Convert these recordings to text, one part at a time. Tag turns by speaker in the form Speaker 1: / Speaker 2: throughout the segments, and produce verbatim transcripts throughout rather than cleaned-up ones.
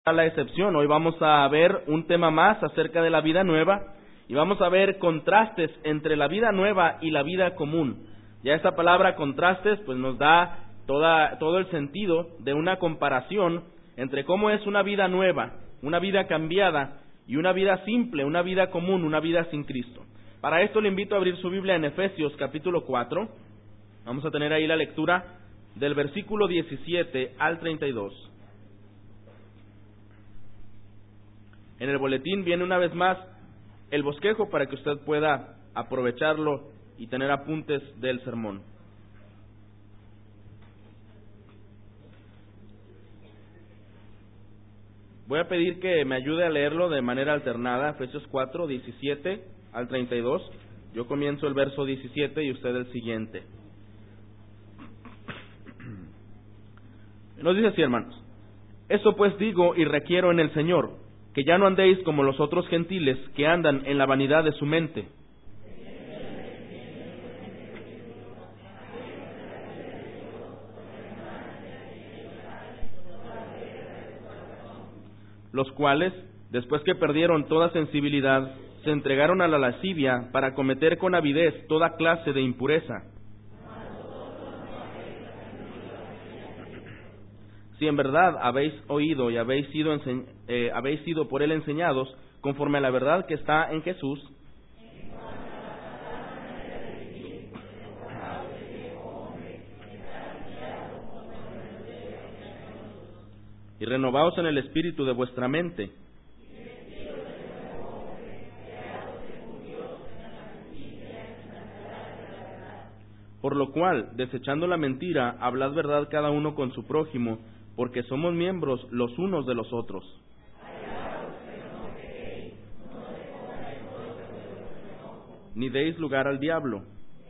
Speaker 1: A la excepción, hoy vamos a ver un tema más acerca de la vida nueva y vamos a ver contrastes entre la vida nueva y la vida común. Ya esta palabra contrastes pues nos da toda, todo el sentido de una comparación entre cómo es una vida nueva, una vida cambiada y una vida simple, una vida común, una vida sin Cristo. Para esto le invito a abrir su Biblia en Efesios capítulo cuatro. Vamos a tener ahí la lectura del versículo diecisiete al treinta y dos. En el boletín viene una vez más el bosquejo para que usted pueda aprovecharlo y tener apuntes del sermón. Voy a pedir que me ayude a leerlo de manera alternada, Efesios cuatro, diecisiete al treinta y dos. Yo comienzo el verso diecisiete y usted el siguiente. Nos dice así, hermanos: Eso pues digo y requiero en el Señor, que ya no andéis como los otros gentiles que andan en la vanidad de su mente, los cuales, después que perdieron toda sensibilidad, se entregaron a la lascivia para cometer con avidez toda clase de impureza. Si en verdad habéis oído y habéis sido, ense- eh, habéis sido por él enseñados, conforme a la verdad que está en Jesús, y renovaos en el espíritu de vuestra mente, por lo cual, desechando la mentira, hablad verdad cada uno con su prójimo, porque somos miembros los unos de los otros. Ni deis lugar al diablo.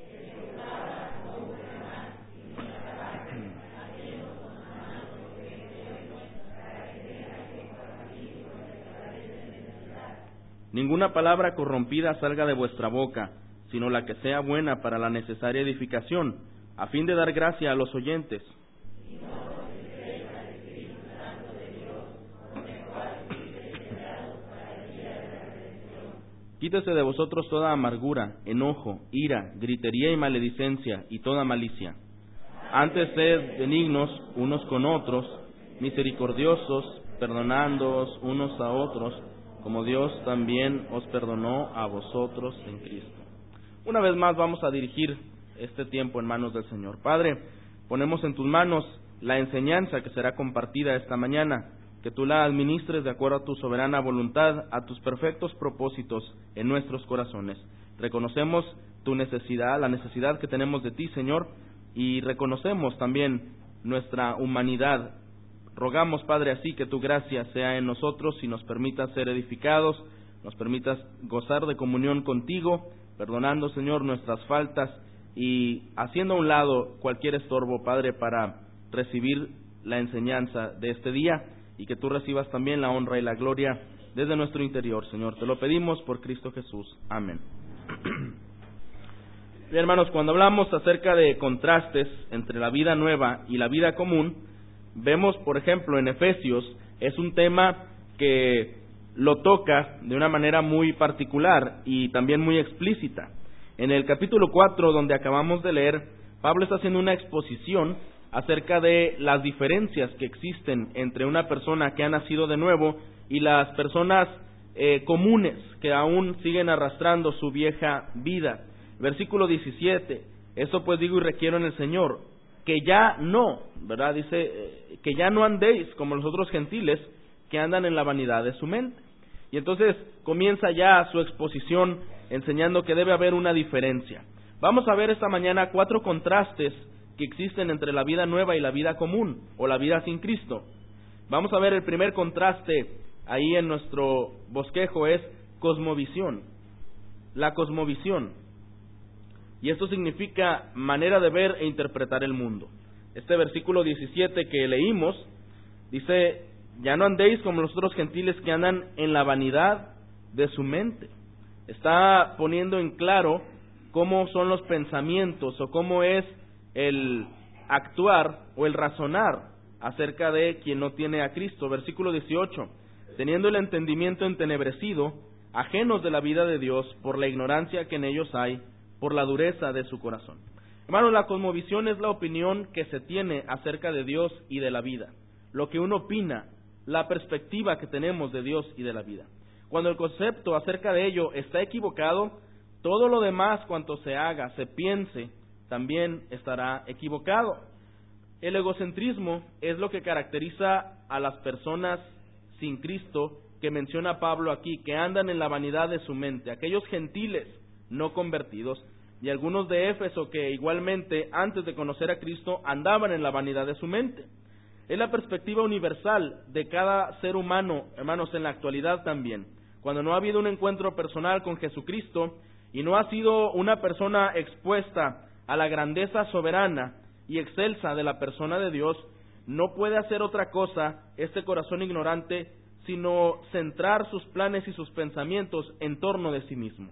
Speaker 1: Ninguna palabra corrompida salga de vuestra boca, sino la que sea buena para la necesaria edificación, a fin de dar gracia a los oyentes. Quítese de vosotros toda amargura, enojo, ira, gritería y maledicencia, y toda malicia. Antes sed benignos unos con otros, misericordiosos, perdonándoos unos a otros, como Dios también os perdonó a vosotros en Cristo. Una vez más vamos a dirigir este tiempo en manos del Señor. Padre, ponemos en tus manos la enseñanza que será compartida esta mañana, que tú la administres de acuerdo a tu soberana voluntad, a tus perfectos propósitos en nuestros corazones. Reconocemos tu necesidad, la necesidad que tenemos de ti, Señor, y reconocemos también nuestra humanidad. Rogamos, Padre, así que tu gracia sea en nosotros y nos permitas ser edificados, nos permitas gozar de comunión contigo, perdonando, Señor, nuestras faltas y haciendo a un lado cualquier estorbo, Padre, para recibir la enseñanza de este día, y que tú recibas también la honra y la gloria desde nuestro interior, Señor. Te lo pedimos por Cristo Jesús. Amén. Bien, hermanos, cuando hablamos acerca de contrastes entre la vida nueva y la vida común, vemos, por ejemplo, en Efesios, es un tema que lo toca de una manera muy particular y también muy explícita. En el capítulo cuatro, donde acabamos de leer, Pablo está haciendo una exposición acerca de las diferencias que existen entre una persona que ha nacido de nuevo y las personas eh, comunes que aún siguen arrastrando su vieja vida. Versículo diecisiete: Eso pues digo y requiero en el Señor, que ya no, ¿verdad? Dice, eh, que ya no andéis como los otros gentiles que andan en la vanidad de su mente. Y entonces comienza ya su exposición enseñando que debe haber una diferencia. Vamos a ver esta mañana cuatro contrastes que existen entre la vida nueva y la vida común, o la vida sin Cristo. Vamos a ver el primer contraste ahí en nuestro bosquejo, es cosmovisión. La cosmovisión. Y esto significa manera de ver e interpretar el mundo. Este versículo diecisiete que leímos dice: ya no andéis como los otros gentiles que andan en la vanidad de su mente. Está poniendo en claro cómo son los pensamientos o cómo es el actuar o el razonar acerca de quien no tiene a Cristo. Versículo dieciocho, teniendo el entendimiento entenebrecido, ajenos de la vida de Dios, por la ignorancia que en ellos hay, por la dureza de su corazón. Hermanos, la cosmovisión es la opinión que se tiene acerca de Dios y de la vida, lo que uno opina, la perspectiva que tenemos de Dios y de la vida. Cuando el concepto acerca de ello está equivocado, todo lo demás cuanto se haga, se piense, también estará equivocado. El egocentrismo es lo que caracteriza a las personas sin Cristo que menciona Pablo aquí, que andan en la vanidad de su mente, aquellos gentiles no convertidos, y algunos de Éfeso que igualmente antes de conocer a Cristo andaban en la vanidad de su mente. Es la perspectiva universal de cada ser humano, hermanos, en la actualidad también. Cuando no ha habido un encuentro personal con Jesucristo y no ha sido una persona expuesta a la grandeza soberana y excelsa de la persona de Dios, no puede hacer otra cosa este corazón ignorante sino centrar sus planes y sus pensamientos en torno de sí mismo.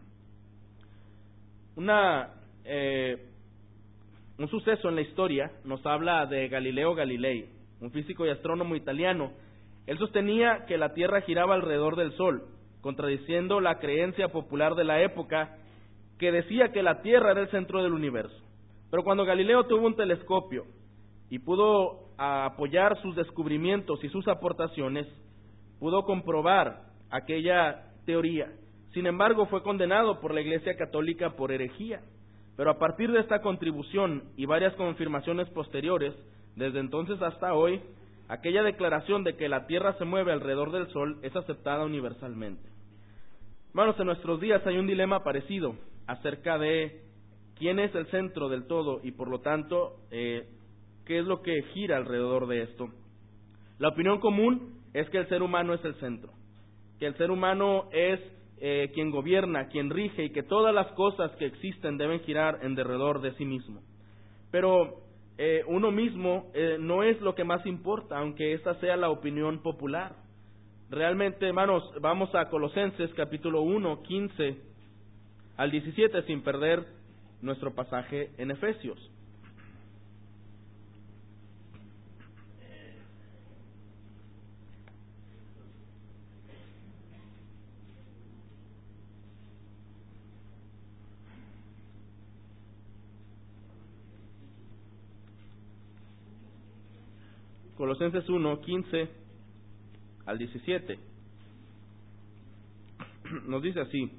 Speaker 1: Una, eh, un suceso en la historia nos habla de Galileo Galilei, un físico y astrónomo italiano. Él sostenía que la Tierra giraba alrededor del Sol, contradiciendo la creencia popular de la época que decía que la Tierra era el centro del universo. Pero cuando Galileo tuvo un telescopio y pudo apoyar sus descubrimientos y sus aportaciones, pudo comprobar aquella teoría. Sin embargo, fue condenado por la Iglesia Católica por herejía. Pero a partir de esta contribución y varias confirmaciones posteriores, desde entonces hasta hoy, aquella declaración de que la Tierra se mueve alrededor del Sol es aceptada universalmente. Hermanos, en nuestros días hay un dilema parecido acerca de quién es el centro del todo y por lo tanto, eh, qué es lo que gira alrededor de esto. La opinión común es que el ser humano es el centro, que el ser humano es eh, quien gobierna, quien rige y que todas las cosas que existen deben girar en derredor de sí mismo. Pero eh, uno mismo eh, no es lo que más importa, aunque esa sea la opinión popular. Realmente, hermanos, vamos a Colosenses capítulo uno, quince al diecisiete, sin perder nuestro pasaje en Efesios. Colosenses uno, quince al diecisiete. Nos dice así: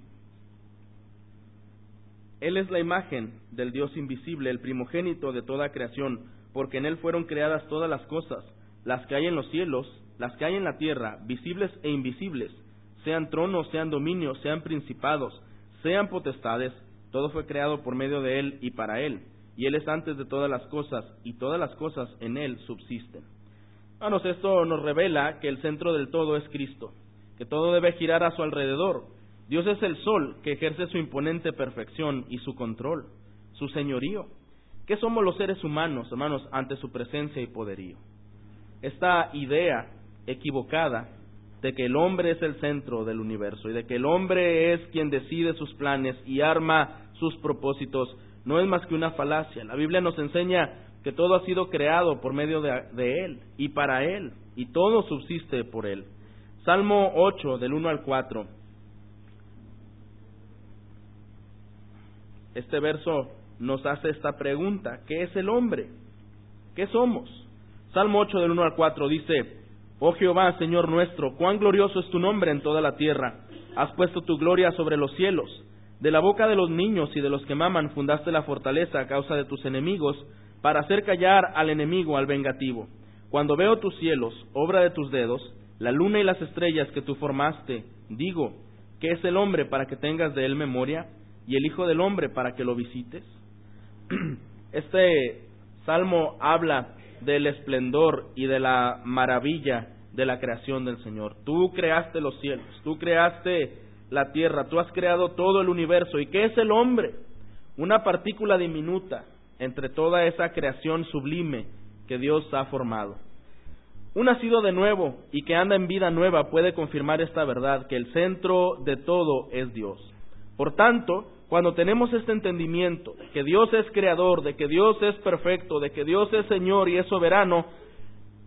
Speaker 1: Él es la imagen del Dios invisible, el primogénito de toda creación, porque en Él fueron creadas todas las cosas, las que hay en los cielos, las que hay en la tierra, visibles e invisibles, sean tronos, sean dominios, sean principados, sean potestades, todo fue creado por medio de Él y para Él, y Él es antes de todas las cosas, y todas las cosas en Él subsisten. Hermanos, esto nos revela que el centro del todo es Cristo, que todo debe girar a su alrededor. Dios es el sol que ejerce su imponente perfección y su control, su señorío. ¿Qué somos los seres humanos, hermanos, ante su presencia y poderío? Esta idea equivocada de que el hombre es el centro del universo y de que el hombre es quien decide sus planes y arma sus propósitos no es más que una falacia. La Biblia nos enseña que todo ha sido creado por medio de, de Él y para Él, y todo subsiste por Él. Salmo ocho, del uno al cuatro. Este verso nos hace esta pregunta: ¿qué es el hombre? ¿Qué somos? Salmo ocho, del uno al cuatro dice: Oh Jehová, Señor nuestro, cuán glorioso es tu nombre en toda la tierra. Has puesto tu gloria sobre los cielos. De la boca de los niños y de los que maman fundaste la fortaleza a causa de tus enemigos, para hacer callar al enemigo, al vengativo. Cuando veo tus cielos, obra de tus dedos, la luna y las estrellas que tú formaste, digo: ¿qué es el hombre para que tengas de él memoria? ¿Y el hijo del hombre para que lo visites? Este salmo habla del esplendor y de la maravilla de la creación del Señor. Tú creaste los cielos, tú creaste la tierra, tú has creado todo el universo. ¿Y qué es el hombre? Una partícula diminuta entre toda esa creación sublime que Dios ha formado. Un nacido de nuevo y que anda en vida nueva puede confirmar esta verdad, que el centro de todo es Dios. Por tanto, cuando tenemos este entendimiento de que Dios es creador, de que Dios es perfecto, de que Dios es Señor y es soberano,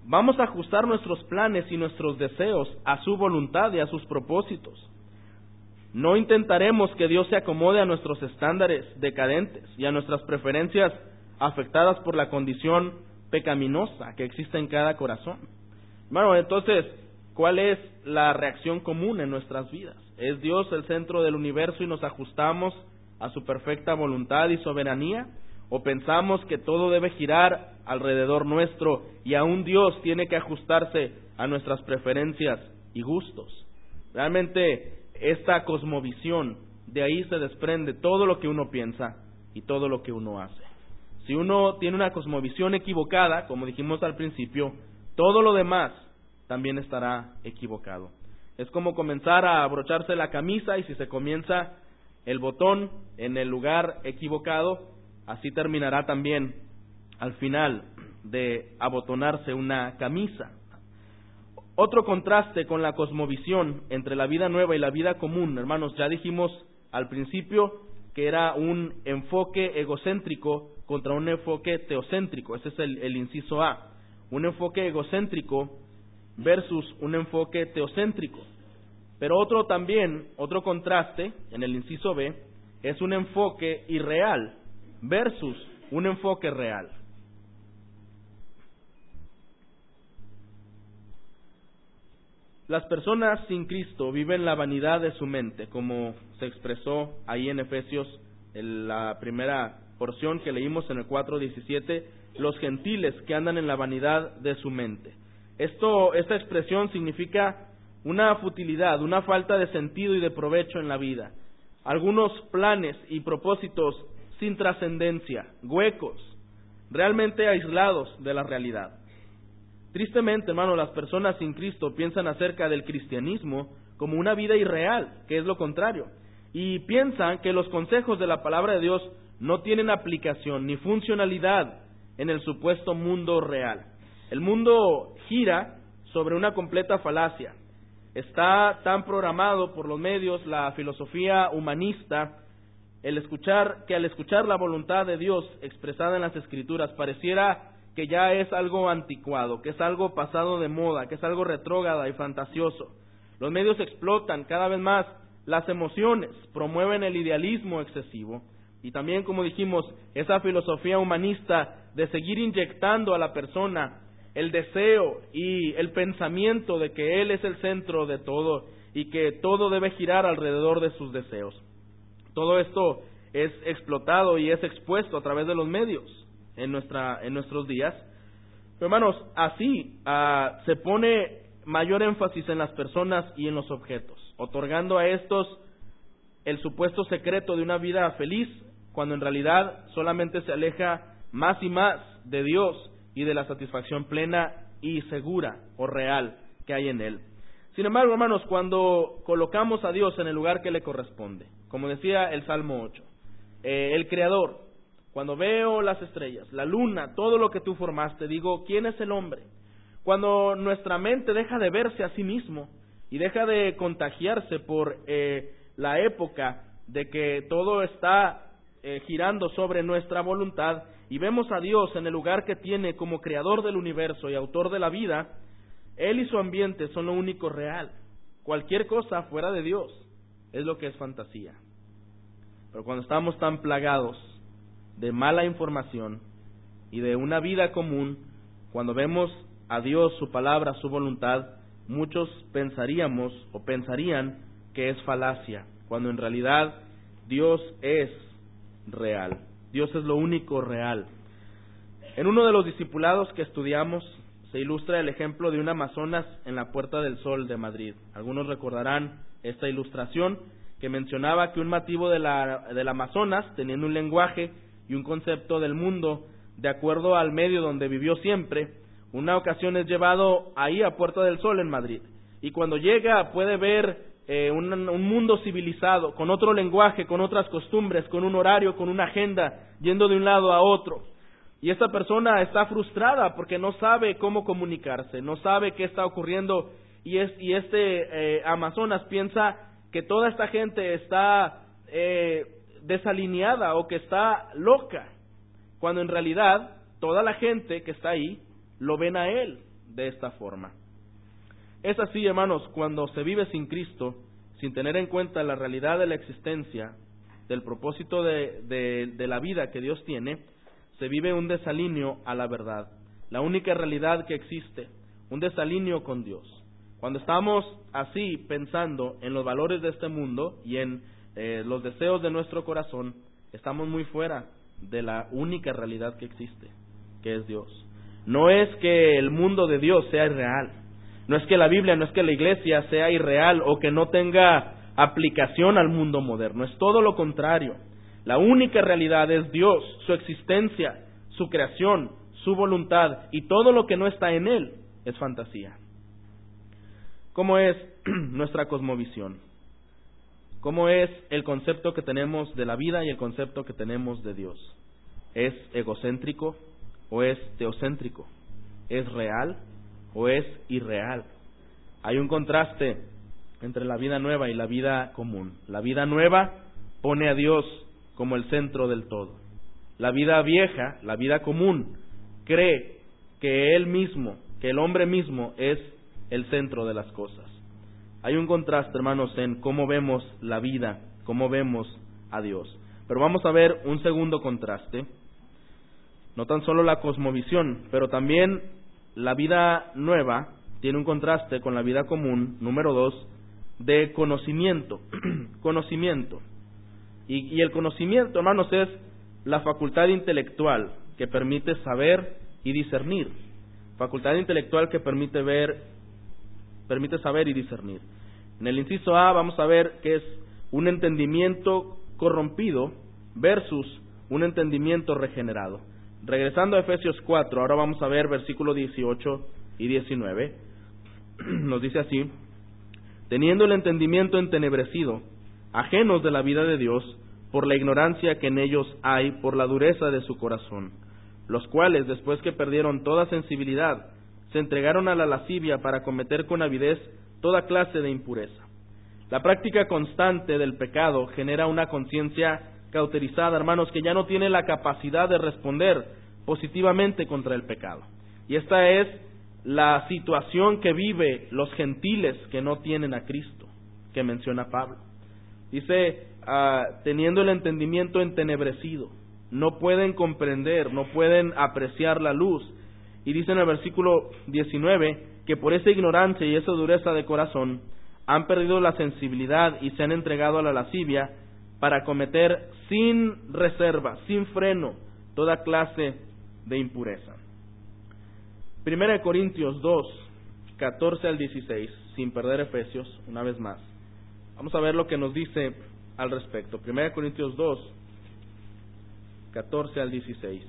Speaker 1: vamos a ajustar nuestros planes y nuestros deseos a su voluntad y a sus propósitos. No intentaremos que Dios se acomode a nuestros estándares decadentes y a nuestras preferencias afectadas por la condición pecaminosa que existe en cada corazón. Bueno, entonces, ¿cuál es la reacción común en nuestras vidas? ¿Es Dios el centro del universo y nos ajustamos a su perfecta voluntad y soberanía? ¿O pensamos que todo debe girar alrededor nuestro y aún Dios tiene que ajustarse a nuestras preferencias y gustos? Realmente, esta cosmovisión, de ahí se desprende todo lo que uno piensa y todo lo que uno hace. Si uno tiene una cosmovisión equivocada, como dijimos al principio, todo lo demás también estará equivocado. Es como comenzar a abrocharse la camisa y si se comienza el botón en el lugar equivocado, así terminará también al final de abotonarse una camisa. Otro contraste con la cosmovisión entre la vida nueva y la vida común, hermanos, ya dijimos al principio que era un enfoque egocéntrico contra un enfoque teocéntrico. Ese es el, el inciso A. Un enfoque egocéntrico versus un enfoque teocéntrico. Pero otro también, otro contraste en el inciso B, es un enfoque irreal versus un enfoque real. Las personas sin Cristo viven la vanidad de su mente, como se expresó ahí en Efesios, en la primera porción que leímos en el cuatro diecisiete, los gentiles que andan en la vanidad de su mente. Esto, esta expresión significa una futilidad, una falta de sentido y de provecho en la vida. Algunos planes y propósitos sin trascendencia, huecos, realmente aislados de la realidad. Tristemente, hermano, las personas sin Cristo piensan acerca del cristianismo como una vida irreal, que es lo contrario, y piensan que los consejos de la palabra de Dios no tienen aplicación ni funcionalidad en el supuesto mundo real. El mundo gira sobre una completa falacia. Está tan programado por los medios, la filosofía humanista, el escuchar que al escuchar la voluntad de Dios expresada en las Escrituras pareciera que ya es algo anticuado, que es algo pasado de moda, que es algo retrógrado y fantasioso. Los medios explotan cada vez más las emociones, promueven el idealismo excesivo y también, como dijimos, esa filosofía humanista de seguir inyectando a la persona el deseo y el pensamiento de que él es el centro de todo y que todo debe girar alrededor de sus deseos. Todo esto es explotado y es expuesto a través de los medios en nuestra en nuestros días. Pero hermanos, así uh, se pone mayor énfasis en las personas y en los objetos, otorgando a estos el supuesto secreto de una vida feliz, cuando en realidad solamente se aleja más y más de Dios y de la satisfacción plena y segura o real que hay en Él. Sin embargo, hermanos, cuando colocamos a Dios en el lugar que le corresponde, como decía el Salmo ocho, eh, el Creador, cuando veo las estrellas, la luna, todo lo que tú formaste, digo, ¿quién es el hombre? Cuando nuestra mente deja de verse a sí mismo y deja de contagiarse por eh, la época de que todo está eh, girando sobre nuestra voluntad y vemos a Dios en el lugar que tiene como creador del universo y autor de la vida, Él y su ambiente son lo único real. Cualquier cosa fuera de Dios es lo que es fantasía. Pero cuando estamos tan plagados de mala información y de una vida común, cuando vemos a Dios, su palabra, su voluntad, muchos pensaríamos o pensarían que es falacia, cuando en realidad Dios es real. Dios es lo único real. En uno de los discipulados que estudiamos se ilustra el ejemplo de un Amazonas en la Puerta del Sol de Madrid. Algunos recordarán esta ilustración que mencionaba que un nativo de la, del Amazonas, teniendo un lenguaje y un concepto del mundo de acuerdo al medio donde vivió siempre, una ocasión es llevado ahí a Puerta del Sol en Madrid, y cuando llega puede ver eh, un, un mundo civilizado, con otro lenguaje, con otras costumbres, con un horario, con una agenda, yendo de un lado a otro, y esta persona está frustrada porque no sabe cómo comunicarse, no sabe qué está ocurriendo, y, es, y este eh, Amazonas piensa que toda esta gente está eh, desalineada o que está loca, cuando en realidad toda la gente que está ahí lo ven a él de esta forma. Es así, hermanos, cuando se vive sin Cristo, sin tener en cuenta la realidad de la existencia, del propósito de, de, de la vida que Dios tiene, se vive un desalineo a la verdad, la única realidad que existe, un desalineo con Dios. Cuando estamos así pensando en los valores de este mundo y en eh, los deseos de nuestro corazón, estamos muy fuera de la única realidad que existe, que es Dios. No es que el mundo de Dios sea irreal, no es que la Biblia, no es que la iglesia sea irreal o que no tenga aplicación al mundo moderno, es todo lo contrario. La única realidad es Dios, su existencia, su creación, su voluntad, y todo lo que no está en Él es fantasía. ¿Cómo es nuestra cosmovisión? ¿Cómo es el concepto que tenemos de la vida y el concepto que tenemos de Dios? ¿Es egocéntrico o es teocéntrico? ¿Es real o es irreal? Hay un contraste entre la vida nueva y la vida común. La vida nueva pone a Dios como el centro del todo. La vida vieja, la vida común, cree que Él mismo, que el hombre mismo es el centro de las cosas. Hay un contraste, hermanos, en cómo vemos la vida, cómo vemos a Dios. Pero vamos a ver un segundo contraste. No tan solo la cosmovisión, pero también la vida nueva tiene un contraste con la vida común, número dos, de conocimiento. Conocimiento. Y, y el conocimiento, hermanos, es la facultad intelectual que permite saber y discernir. Facultad intelectual que permite ver, permite saber y discernir. En el inciso A vamos a ver que es un entendimiento corrompido versus un entendimiento regenerado. Regresando a Efesios cuatro, ahora vamos a ver versículos dieciocho y diecinueve. Nos dice así: teniendo el entendimiento entenebrecido, ajenos de la vida de Dios, por la ignorancia que en ellos hay, por la dureza de su corazón, los cuales, después que perdieron toda sensibilidad, se entregaron a la lascivia para cometer con avidez toda clase de impureza. La práctica constante del pecado genera una conciencia cauterizada, hermanos, que ya no tiene la capacidad de responder positivamente contra el pecado. Y esta es la situación que vive los gentiles que no tienen a Cristo, que menciona Pablo. Dice, uh, teniendo el entendimiento entenebrecido, no pueden comprender, no pueden apreciar la luz. Y dice en el versículo diecinueve que por esa ignorancia y esa dureza de corazón han perdido la sensibilidad y se han entregado a la lascivia para cometer sin reserva, sin freno, toda clase de impureza. Primera de Corintios dos, catorce al dieciséis, sin perder Efesios, una vez más. Vamos a ver lo que nos dice al respecto. Primera de Corintios dos, catorce al dieciséis.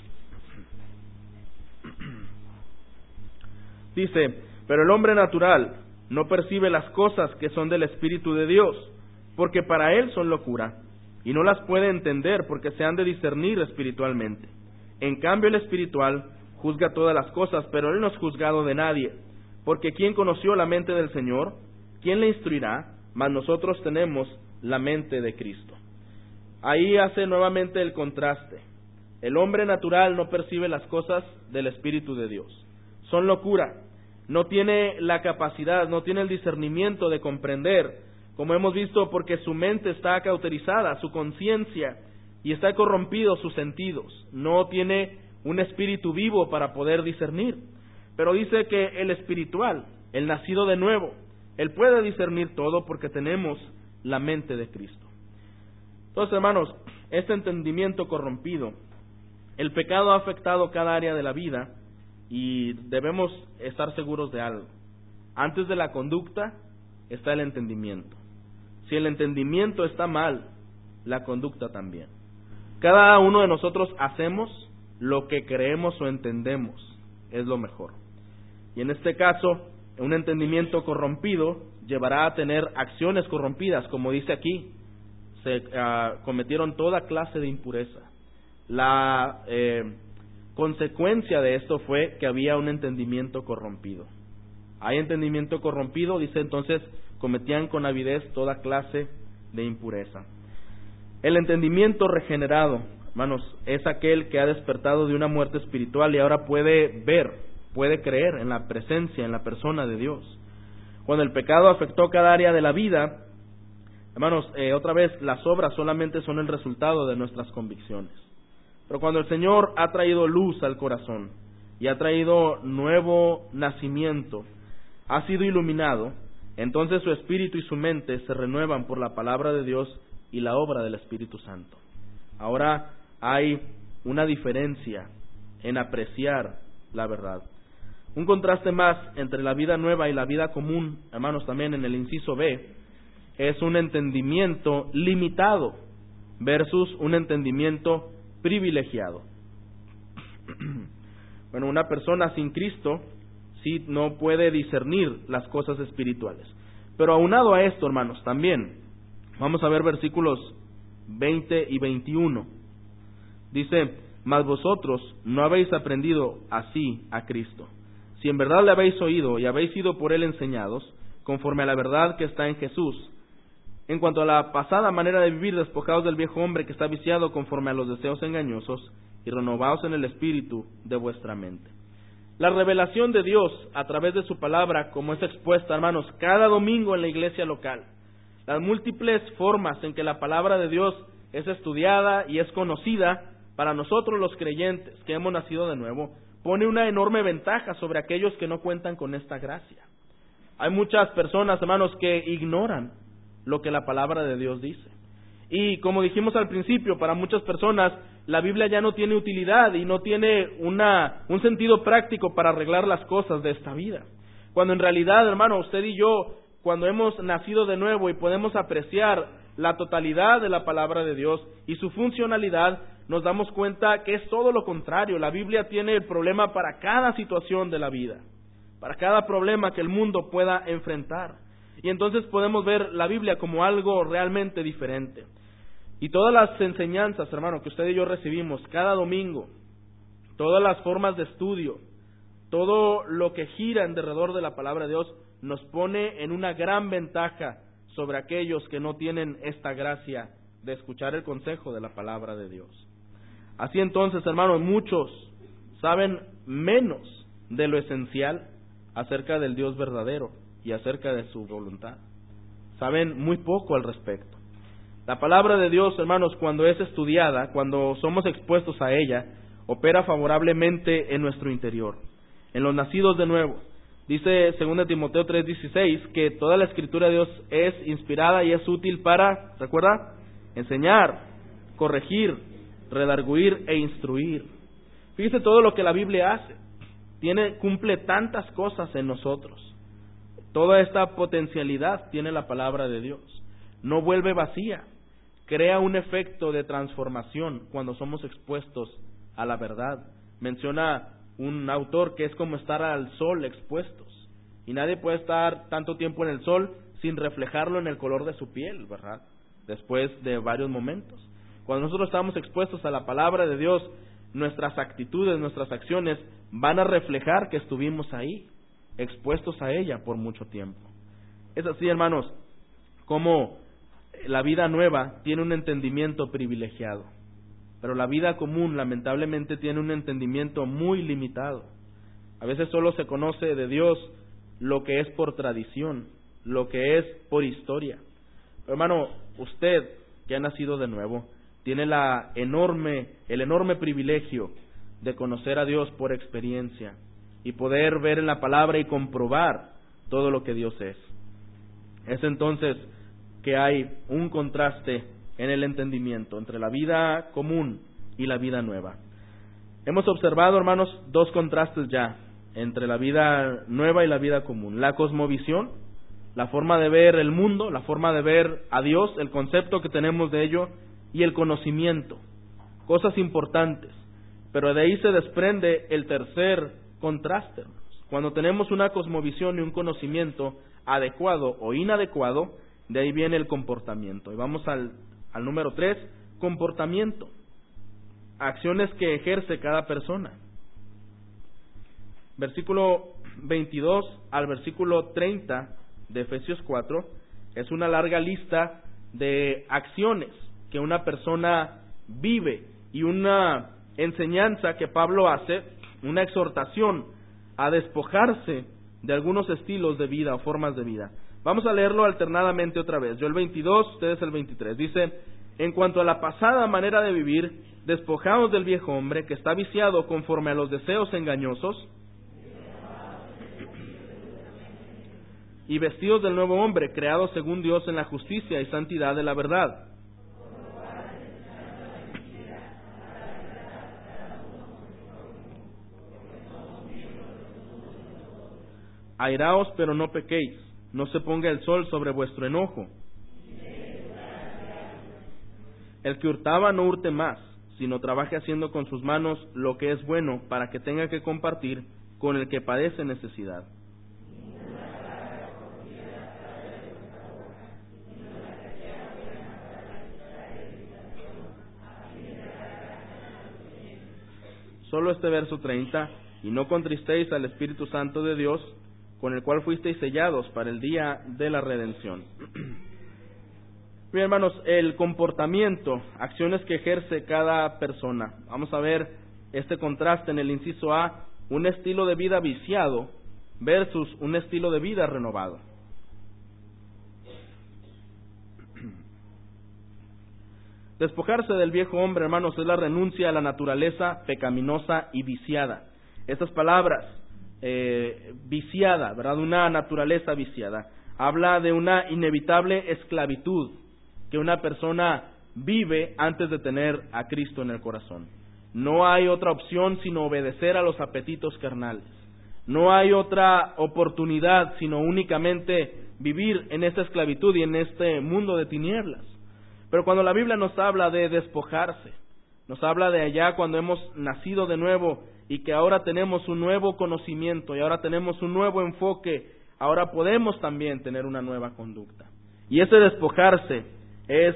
Speaker 1: Dice, pero el hombre natural no percibe las cosas que son del Espíritu de Dios, porque para él son locura, y no las puede entender porque se han de discernir espiritualmente. En cambio el espiritual juzga todas las cosas, pero él no es juzgado de nadie, porque ¿quién conoció la mente del Señor? ¿Quién le instruirá? Mas nosotros tenemos la mente de Cristo. Ahí hace nuevamente el contraste. El hombre natural no percibe las cosas del Espíritu de Dios. Son locura. No tiene la capacidad, no tiene el discernimiento de comprender, como hemos visto, porque su mente está cauterizada, su conciencia, y está corrompido sus sentidos. No tiene un espíritu vivo para poder discernir. Pero dice que el espiritual, el nacido de nuevo, él puede discernir todo porque tenemos la mente de Cristo. Entonces, hermanos, este entendimiento corrompido, el pecado ha afectado cada área de la vida y debemos estar seguros de algo. Antes de la conducta está el entendimiento. Si el entendimiento está mal, la conducta también. Cada uno de nosotros hacemos lo que creemos o entendemos es lo mejor. Y en este caso, un entendimiento corrompido llevará a tener acciones corrompidas, como dice aquí. Se uh, cometieron toda clase de impureza. La eh, consecuencia de esto fue que había un entendimiento corrompido. Hay entendimiento corrompido, dice entonces, cometían con avidez toda clase de impureza. El entendimiento regenerado, hermanos, es aquel que ha despertado de una muerte espiritual y ahora puede ver, puede creer en la presencia, en la persona de Dios. Cuando el pecado afectó cada área de la vida, hermanos, eh, otra vez, las obras solamente son el resultado de nuestras convicciones. Pero cuando el Señor ha traído luz al corazón y ha traído nuevo nacimiento, ha sido iluminado, entonces su espíritu y su mente se renuevan por la palabra de Dios y la obra del Espíritu Santo. Ahora hay una diferencia en apreciar la verdad. Un contraste más entre la vida nueva y la vida común, hermanos, también en el inciso B, es un entendimiento limitado versus un entendimiento privilegiado. Bueno, una persona sin Cristo sí no puede discernir las cosas espirituales. Pero aunado a esto, hermanos, también vamos a ver versículos veinte y veintiuno. Dice: mas vosotros no habéis aprendido así a Cristo, si en verdad le habéis oído y habéis sido por él enseñados, conforme a la verdad que está en Jesús, en cuanto a la pasada manera de vivir, despojados del viejo hombre que está viciado conforme a los deseos engañosos, y renovaos en el espíritu de vuestra mente. La revelación de Dios a través de su palabra, como es expuesta, hermanos, cada domingo en la iglesia local, las múltiples formas en que la palabra de Dios es estudiada y es conocida, para nosotros los creyentes que hemos nacido de nuevo, pone una enorme ventaja sobre aquellos que no cuentan con esta gracia. Hay muchas personas, hermanos, que ignoran lo que la palabra de Dios dice. Y como dijimos al principio, para muchas personas la Biblia ya no tiene utilidad y no tiene una, un sentido práctico para arreglar las cosas de esta vida. Cuando en realidad, hermano, usted y yo, cuando hemos nacido de nuevo y podemos apreciar la totalidad de la palabra de Dios y su funcionalidad, nos damos cuenta que es todo lo contrario. La Biblia tiene el problema para cada situación de la vida, para cada problema que el mundo pueda enfrentar. Y entonces podemos ver la Biblia como algo realmente diferente. Y todas las enseñanzas, hermano, que usted y yo recibimos cada domingo, todas las formas de estudio, todo lo que gira en derredor de la palabra de Dios, nos pone en una gran ventaja sobre aquellos que no tienen esta gracia de escuchar el consejo de la palabra de Dios. Así entonces, hermanos, muchos saben menos de lo esencial acerca del Dios verdadero y acerca de su voluntad. Saben muy poco al respecto. La palabra de Dios, hermanos, cuando es estudiada, cuando somos expuestos a ella, opera favorablemente en nuestro interior, en los nacidos de nuevo. Dice segunda Timoteo tres dieciséis que toda la escritura de Dios es inspirada y es útil para, ¿recuerda? Enseñar, corregir, redarguir e instruir. Fíjese todo lo que la Biblia hace. Tiene, cumple tantas cosas en nosotros. Toda esta potencialidad tiene la palabra de Dios. No vuelve vacía. Crea un efecto de transformación cuando somos expuestos a la verdad. Menciona un autor que es como estar al sol expuestos. Y nadie puede estar tanto tiempo en el sol sin reflejarlo en el color de su piel, ¿verdad? Después de varios momentos. Cuando nosotros estamos expuestos a la palabra de Dios, nuestras actitudes, nuestras acciones van a reflejar que estuvimos ahí, expuestos a ella por mucho tiempo. Es así, hermanos, como la vida nueva tiene un entendimiento privilegiado, pero la vida común lamentablemente tiene un entendimiento muy limitado. A veces solo se conoce de Dios lo que es por tradición, lo que es por historia. Pero, hermano, usted que ha nacido de nuevo tiene la enorme, el enorme privilegio de conocer a Dios por experiencia y poder ver en la palabra y comprobar todo lo que Dios es. Es entonces que hay un contraste en el entendimiento entre la vida común y la vida nueva. Hemos observado, hermanos, dos contrastes ya entre la vida nueva y la vida común. La cosmovisión, la forma de ver el mundo, la forma de ver a Dios, el concepto que tenemos de ello, y el conocimiento, cosas importantes. Pero de ahí se desprende el tercer contraste. Cuando tenemos una cosmovisión y un conocimiento adecuado o inadecuado, de ahí viene el comportamiento. Y vamos al, al número tres, comportamiento. Acciones que ejerce cada persona. Versículo veintidós al versículo treinta de Efesios cuatro es una larga lista de acciones que una persona vive y una enseñanza que Pablo hace, una exhortación a despojarse de algunos estilos de vida o formas de vida. Vamos a leerlo alternadamente otra vez. Yo el veintidós, ustedes el veintitrés. Dice: en cuanto a la pasada manera de vivir, despojaos del viejo hombre que está viciado conforme a los deseos engañosos, y vestidos del nuevo hombre, creado según Dios en la justicia y santidad de la verdad. Airaos, pero no pequéis, no se ponga el sol sobre vuestro enojo. El que hurtaba no hurte más, sino trabaje haciendo con sus manos lo que es bueno, para que tenga que compartir con el que padece necesidad. Solo este verso treinta: y no contristéis al Espíritu Santo de Dios, con el cual fuisteis sellados para el día de la redención. Bien, hermanos, el comportamiento, acciones que ejerce cada persona. Vamos a ver este contraste en el inciso A: un estilo de vida viciado versus un estilo de vida renovado. Despojarse del viejo hombre, hermanos, es la renuncia a la naturaleza pecaminosa y viciada. Estas palabras, eh, viciada, ¿verdad? Una naturaleza viciada, habla de una inevitable esclavitud que una persona vive antes de tener a Cristo en el corazón. No hay otra opción sino obedecer a los apetitos carnales. No hay otra oportunidad sino únicamente vivir en esta esclavitud y en este mundo de tinieblas. Pero cuando la Biblia nos habla de despojarse, nos habla de allá cuando hemos nacido de nuevo y que ahora tenemos un nuevo conocimiento y ahora tenemos un nuevo enfoque, ahora podemos también tener una nueva conducta. Y ese despojarse es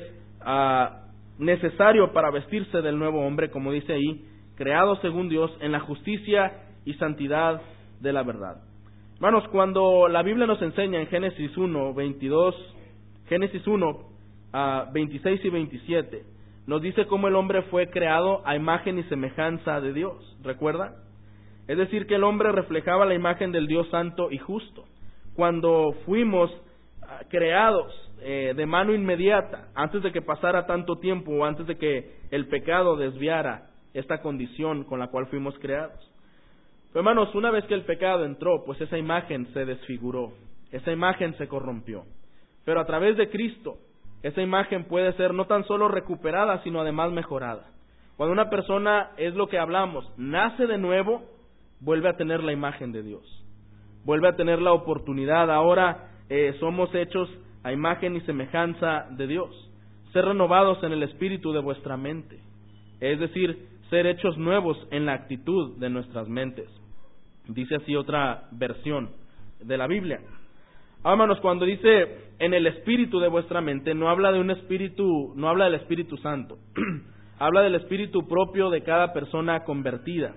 Speaker 1: uh, necesario para vestirse del nuevo hombre, como dice ahí, creado según Dios en la justicia y santidad de la verdad. Hermanos, cuando la Biblia nos enseña en Génesis uno, veintidós, Génesis uno, Uh, veintiséis y veintisiete, nos dice cómo el hombre fue creado a imagen y semejanza de Dios, ¿recuerda? Es decir, que el hombre reflejaba la imagen del Dios santo y justo. Cuando fuimos uh, creados eh, de mano inmediata, antes de que pasara tanto tiempo o antes de que el pecado desviara esta condición con la cual fuimos creados. Pero hermanos, una vez que el pecado entró, pues esa imagen se desfiguró, esa imagen se corrompió. Pero a través de Cristo, esa imagen puede ser no tan solo recuperada, sino además mejorada. Cuando una persona, es lo que hablamos, nace de nuevo, vuelve a tener la imagen de Dios. Vuelve a tener la oportunidad. Ahora eh, somos hechos a imagen y semejanza de Dios. Ser renovados en el espíritu de vuestra mente. Es decir, ser hechos nuevos en la actitud de nuestras mentes. Dice así otra versión de la Biblia. Hermanos, cuando dice en el espíritu de vuestra mente, no habla de un espíritu, no habla del Espíritu Santo, habla del espíritu propio de cada persona convertida.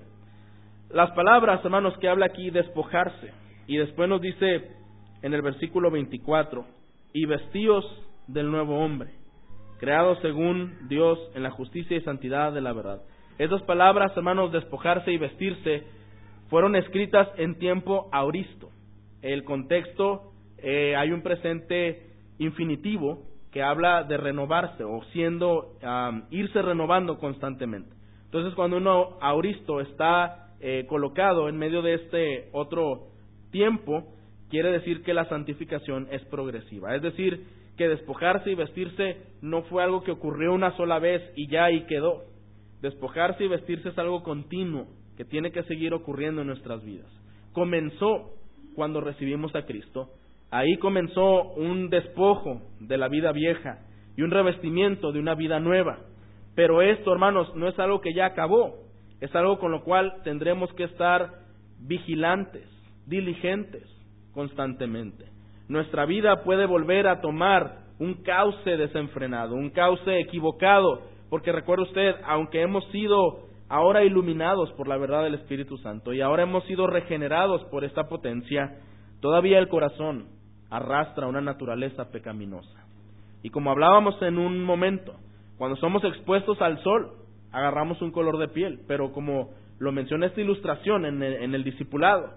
Speaker 1: Las palabras, hermanos, que habla aquí, despojarse, y después nos dice en el versículo veinticuatro, y vestíos del nuevo hombre, creado según Dios en la justicia y santidad de la verdad. Esas palabras, hermanos, despojarse y vestirse, fueron escritas en tiempo auristo. El contexto, Eh, hay un presente infinitivo que habla de renovarse o siendo, um, irse renovando constantemente. Entonces, cuando uno auristo está eh, colocado en medio de este otro tiempo, quiere decir que la santificación es progresiva. Es decir, que despojarse y vestirse no fue algo que ocurrió una sola vez y ya ahí quedó. Despojarse y vestirse es algo continuo que tiene que seguir ocurriendo en nuestras vidas. Comenzó cuando recibimos a Cristo. Ahí comenzó un despojo de la vida vieja y un revestimiento de una vida nueva. Pero esto, hermanos, no es algo que ya acabó. Es algo con lo cual tendremos que estar vigilantes, diligentes, constantemente. Nuestra vida puede volver a tomar un cauce desenfrenado, un cauce equivocado, porque recuerde usted, aunque hemos sido ahora iluminados por la verdad del Espíritu Santo y ahora hemos sido regenerados por esta potencia, todavía el corazón arrastra una naturaleza pecaminosa. Y como hablábamos en un momento, cuando somos expuestos al sol, agarramos un color de piel, pero como lo menciona esta ilustración en el, en el discipulado,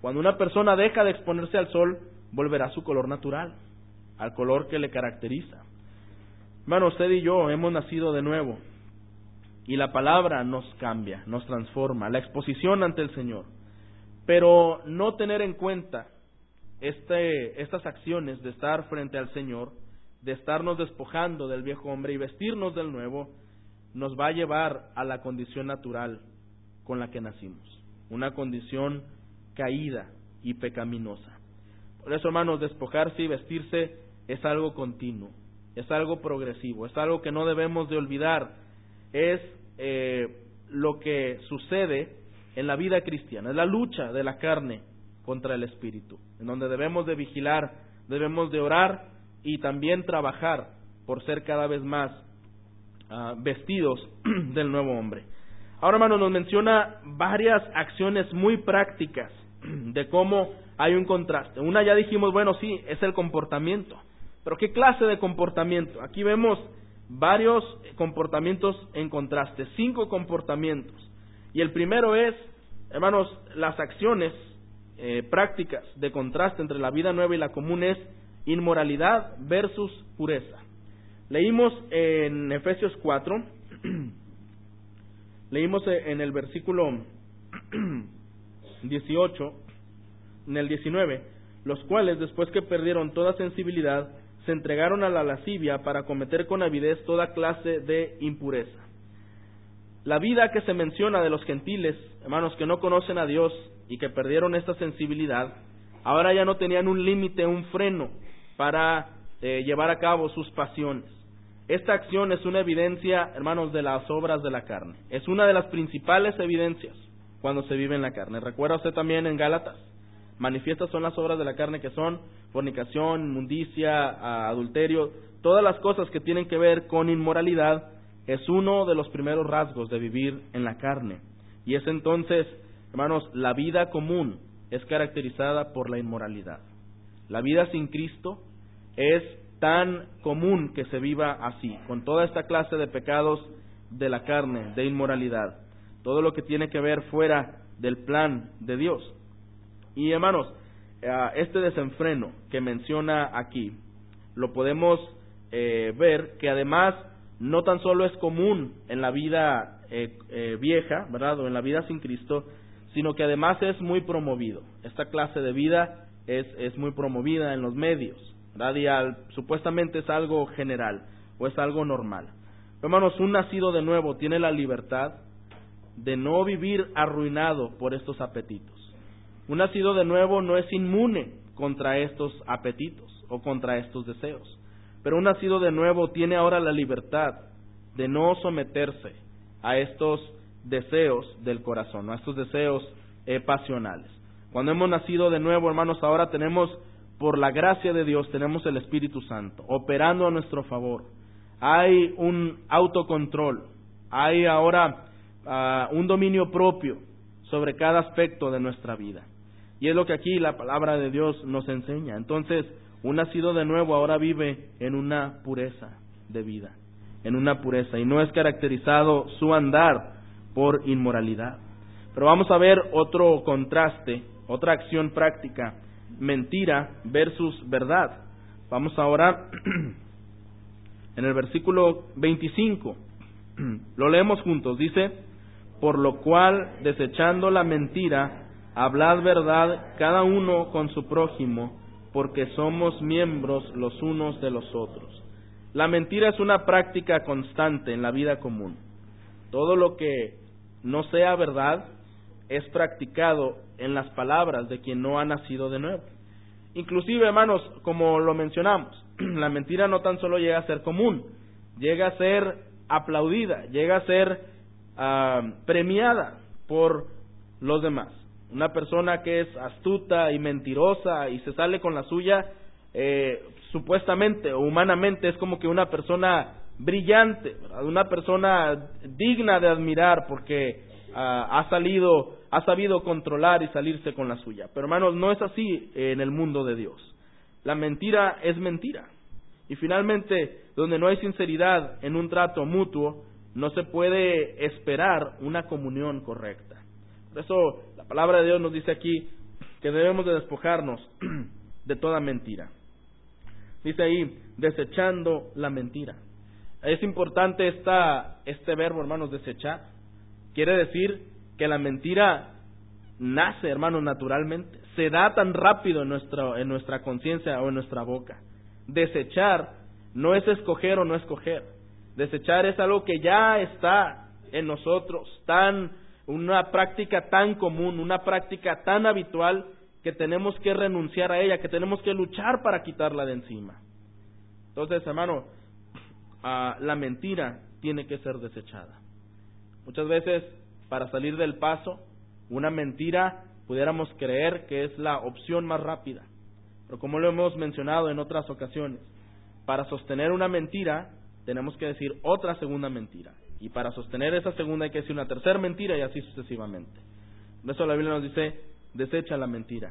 Speaker 1: Cuando una persona deja de exponerse al sol, volverá a su color natural, al color que le caracteriza. Hermano, usted y yo hemos nacido de nuevo, y la palabra nos cambia, nos transforma, la exposición ante el Señor. Pero no tener en cuenta este, estas acciones de estar frente al Señor, de estarnos despojando del viejo hombre y vestirnos del nuevo, nos va a llevar a la condición natural con la que nacimos, una condición caída y pecaminosa. Por eso, hermanos, despojarse y vestirse es algo continuo, es algo progresivo, es algo que no debemos de olvidar, es eh, lo que sucede en la vida cristiana, es la lucha de la carne contra el espíritu, en donde debemos de vigilar, debemos de orar y también trabajar por ser cada vez más uh, vestidos del nuevo hombre. Ahora, hermano, nos menciona varias acciones muy prácticas de cómo hay un contraste. Una ya dijimos, bueno, sí, es el comportamiento, pero ¿qué clase de comportamiento? Aquí vemos varios comportamientos en contraste, cinco comportamientos. Y el primero es, hermanos, las acciones eh, prácticas de contraste entre la vida nueva y la común es inmoralidad versus pureza. Leímos en Efesios cuatro, leímos en el versículo dieciocho, en el diecinueve, los cuales, después que perdieron toda sensibilidad, se entregaron a la lascivia para cometer con avidez toda clase de impureza. La vida que se menciona de los gentiles, hermanos, que no conocen a Dios y que perdieron esta sensibilidad, ahora ya no tenían un límite, un freno para eh, llevar a cabo sus pasiones. Esta acción es una evidencia, hermanos, de las obras de la carne. Es una de las principales evidencias cuando se vive en la carne. ¿Recuerda usted también en Gálatas? Manifiestas son las obras de la carne, que son fornicación, inmundicia, adulterio, todas las cosas que tienen que ver con inmoralidad. Es uno de los primeros rasgos de vivir en la carne. Y es entonces, hermanos, la vida común es caracterizada por la inmoralidad. La vida sin Cristo es tan común que se viva así, con toda esta clase de pecados de la carne, de inmoralidad, todo lo que tiene que ver fuera del plan de Dios. Y hermanos, este desenfreno que menciona aquí, lo podemos eh, ver que además no tan solo es común en la vida eh, eh, vieja, ¿verdad?, o en la vida sin Cristo, sino que además es muy promovido. Esta clase de vida es, es muy promovida en los medios, ¿verdad?, y al, supuestamente es algo general o es algo normal. Hermanos, un nacido de nuevo tiene la libertad de no vivir arruinado por estos apetitos. Un nacido de nuevo no es inmune contra estos apetitos o contra estos deseos, pero un nacido de nuevo tiene ahora la libertad de no someterse a estos deseos del corazón, a estos deseos eh, pasionales. Cuando hemos nacido de nuevo, hermanos, ahora tenemos, por la gracia de Dios, tenemos el Espíritu Santo operando a nuestro favor. Hay un autocontrol, hay ahora uh, un dominio propio sobre cada aspecto de nuestra vida. Y es lo que aquí la palabra de Dios nos enseña. Entonces, un nacido de nuevo ahora vive en una pureza de vida, en una pureza, y no es caracterizado su andar por inmoralidad. Pero vamos a ver otro contraste, otra acción práctica, mentira versus verdad. Vamos ahora en el versículo veinticinco, lo leemos juntos, dice: por lo cual, desechando la mentira, hablad verdad cada uno con su prójimo, porque somos miembros los unos de los otros. La mentira es una práctica constante en la vida común. Todo lo que no sea verdad es practicado en las palabras de quien no ha nacido de nuevo. Inclusive, hermanos, como lo mencionamos, la mentira no tan solo llega a ser común, llega a ser aplaudida, llega a ser uh, premiada por los demás. Una persona que es astuta y mentirosa y se sale con la suya, eh, supuestamente o humanamente es como que una persona brillante, ¿verdad?, una persona digna de admirar porque uh, ha salido, ha sabido controlar y salirse con la suya. Pero hermanos, no es así en el mundo de Dios. La mentira es mentira. Y finalmente, donde no hay sinceridad en un trato mutuo, no se puede esperar una comunión correcta. Por eso la palabra de Dios nos dice aquí que debemos de despojarnos de toda mentira. Dice ahí, desechando la mentira. Es importante esta, este verbo, hermanos, desechar. Quiere decir que la mentira nace, hermanos, naturalmente. Se da tan rápido en nuestra, en nuestra conciencia o en nuestra boca. Desechar no es escoger o no escoger. Desechar es algo que ya está en nosotros, tan, una práctica tan común, una práctica tan habitual que tenemos que renunciar a ella, que tenemos que luchar para quitarla de encima. Entonces, hermano, uh, la mentira tiene que ser desechada. Muchas veces, para salir del paso, una mentira pudiéramos creer que es la opción más rápida. Pero como lo hemos mencionado en otras ocasiones, para sostener una mentira tenemos que decir otra segunda mentira. Y para sostener esa segunda hay que decir una tercera mentira y así sucesivamente. Por eso la Biblia nos dice, desecha la mentira.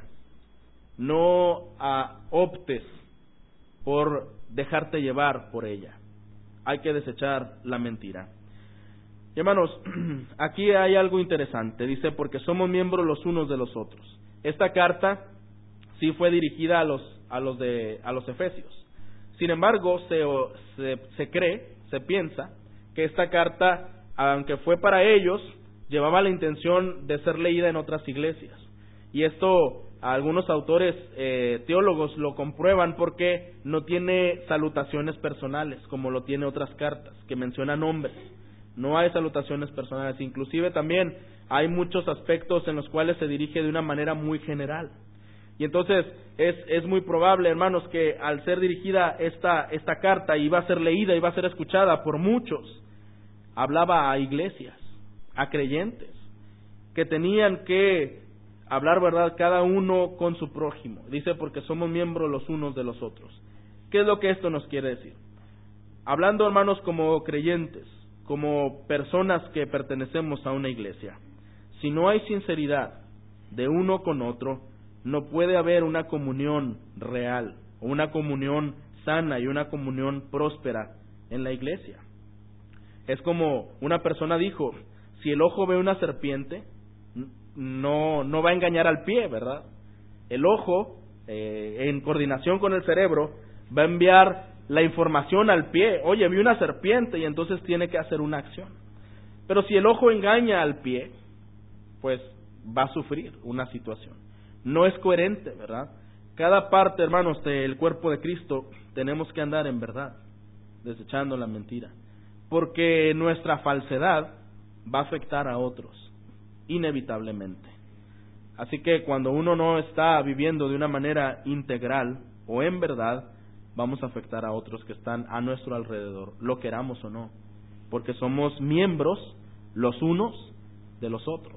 Speaker 1: No uh, optes por dejarte llevar por ella. Hay que desechar la mentira. Y hermanos, aquí hay algo interesante. Dice, porque somos miembros los unos de los otros. Esta carta sí fue dirigida a los, a los, de, a los efesios. Sin embargo, se, se, se cree, se piensa, que esta carta, aunque fue para ellos, llevaba la intención de ser leída en otras iglesias. Y esto, algunos autores eh, teólogos lo comprueban porque no tiene salutaciones personales, como lo tiene otras cartas, que mencionan nombres. No hay salutaciones personales. Inclusive también hay muchos aspectos en los cuales se dirige de una manera muy general. Y entonces es, es muy probable, hermanos, que al ser dirigida esta, esta carta, iba a ser leída, iba a ser escuchada por muchos, hablaba a iglesias, a creyentes, que tenían que hablar verdad cada uno con su prójimo. Dice, porque somos miembros los unos de los otros. ¿Qué es lo que esto nos quiere decir? Hablando, hermanos, como creyentes, como personas que pertenecemos a una iglesia, si no hay sinceridad de uno con otro, no puede haber una comunión real, o una comunión sana y una comunión próspera en la iglesia. Es como una persona dijo, si el ojo ve una serpiente, no, no va a engañar al pie, ¿verdad? El ojo, eh, en coordinación con el cerebro, va a enviar la información al pie. Oye, vi una serpiente, y entonces tiene que hacer una acción. Pero si el ojo engaña al pie, pues va a sufrir una situación. No es coherente, ¿verdad? Cada parte, hermanos, del cuerpo de Cristo tenemos que andar en verdad, desechando la mentira, porque nuestra falsedad va a afectar a otros, inevitablemente. Así que cuando uno no está viviendo de una manera integral o en verdad, vamos a afectar a otros que están a nuestro alrededor, lo queramos o no, porque somos miembros los unos de los otros.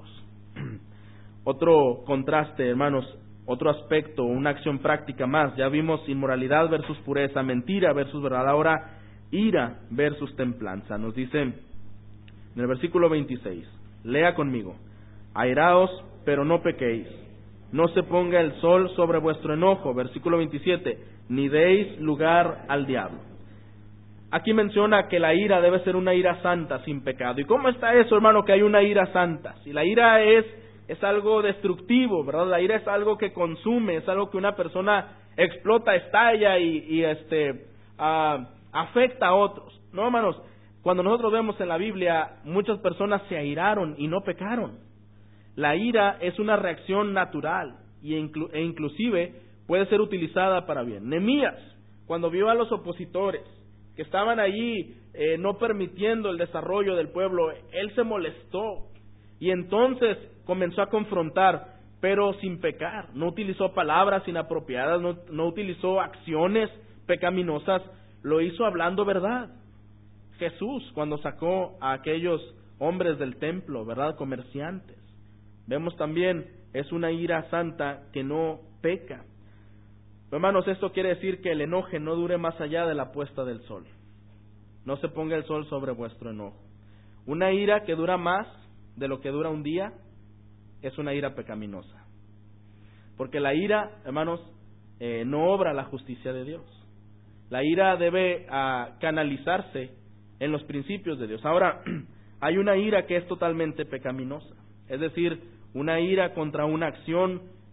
Speaker 1: Otro contraste, hermanos, otro aspecto, una acción práctica más. Ya vimos inmoralidad versus pureza, mentira versus verdad. Ahora, ira versus templanza. Nos dice en el versículo veintiséis, lea conmigo, airaos, pero no pequéis. No se ponga el sol sobre vuestro enojo. Versículo veintisiete, ni deis lugar al diablo. Aquí menciona que la ira debe ser una ira santa, sin pecado. ¿Y cómo está eso, hermano, que hay una ira santa? Si la ira es, es algo destructivo, ¿verdad? La ira es algo que consume, es algo que una persona explota, estalla y, y este, uh, afecta a otros. No, hermanos, cuando nosotros vemos en la Biblia, muchas personas se airaron y no pecaron. La ira es una reacción natural y inclu- e inclusive puede ser utilizada para bien. Nehemías, cuando vio a los opositores que estaban allí eh, no permitiendo el desarrollo del pueblo, él se molestó y entonces comenzó a confrontar, pero sin pecar. No utilizó palabras inapropiadas, no, no utilizó acciones pecaminosas, lo hizo hablando verdad. Jesús, cuando sacó a aquellos hombres del templo, ¿verdad?, comerciantes, vemos también, es una ira santa que no peca. Hermanos, esto quiere decir que el enojo no dure más allá de la puesta del sol. No se ponga el sol sobre vuestro enojo. Una ira que dura más de lo que dura un día es una ira pecaminosa. Porque la ira, hermanos, eh, no obra la justicia de Dios. La ira debe uh, canalizarse en los principios de Dios. Ahora, hay una ira que es totalmente pecaminosa. Es decir, una ira contra una acción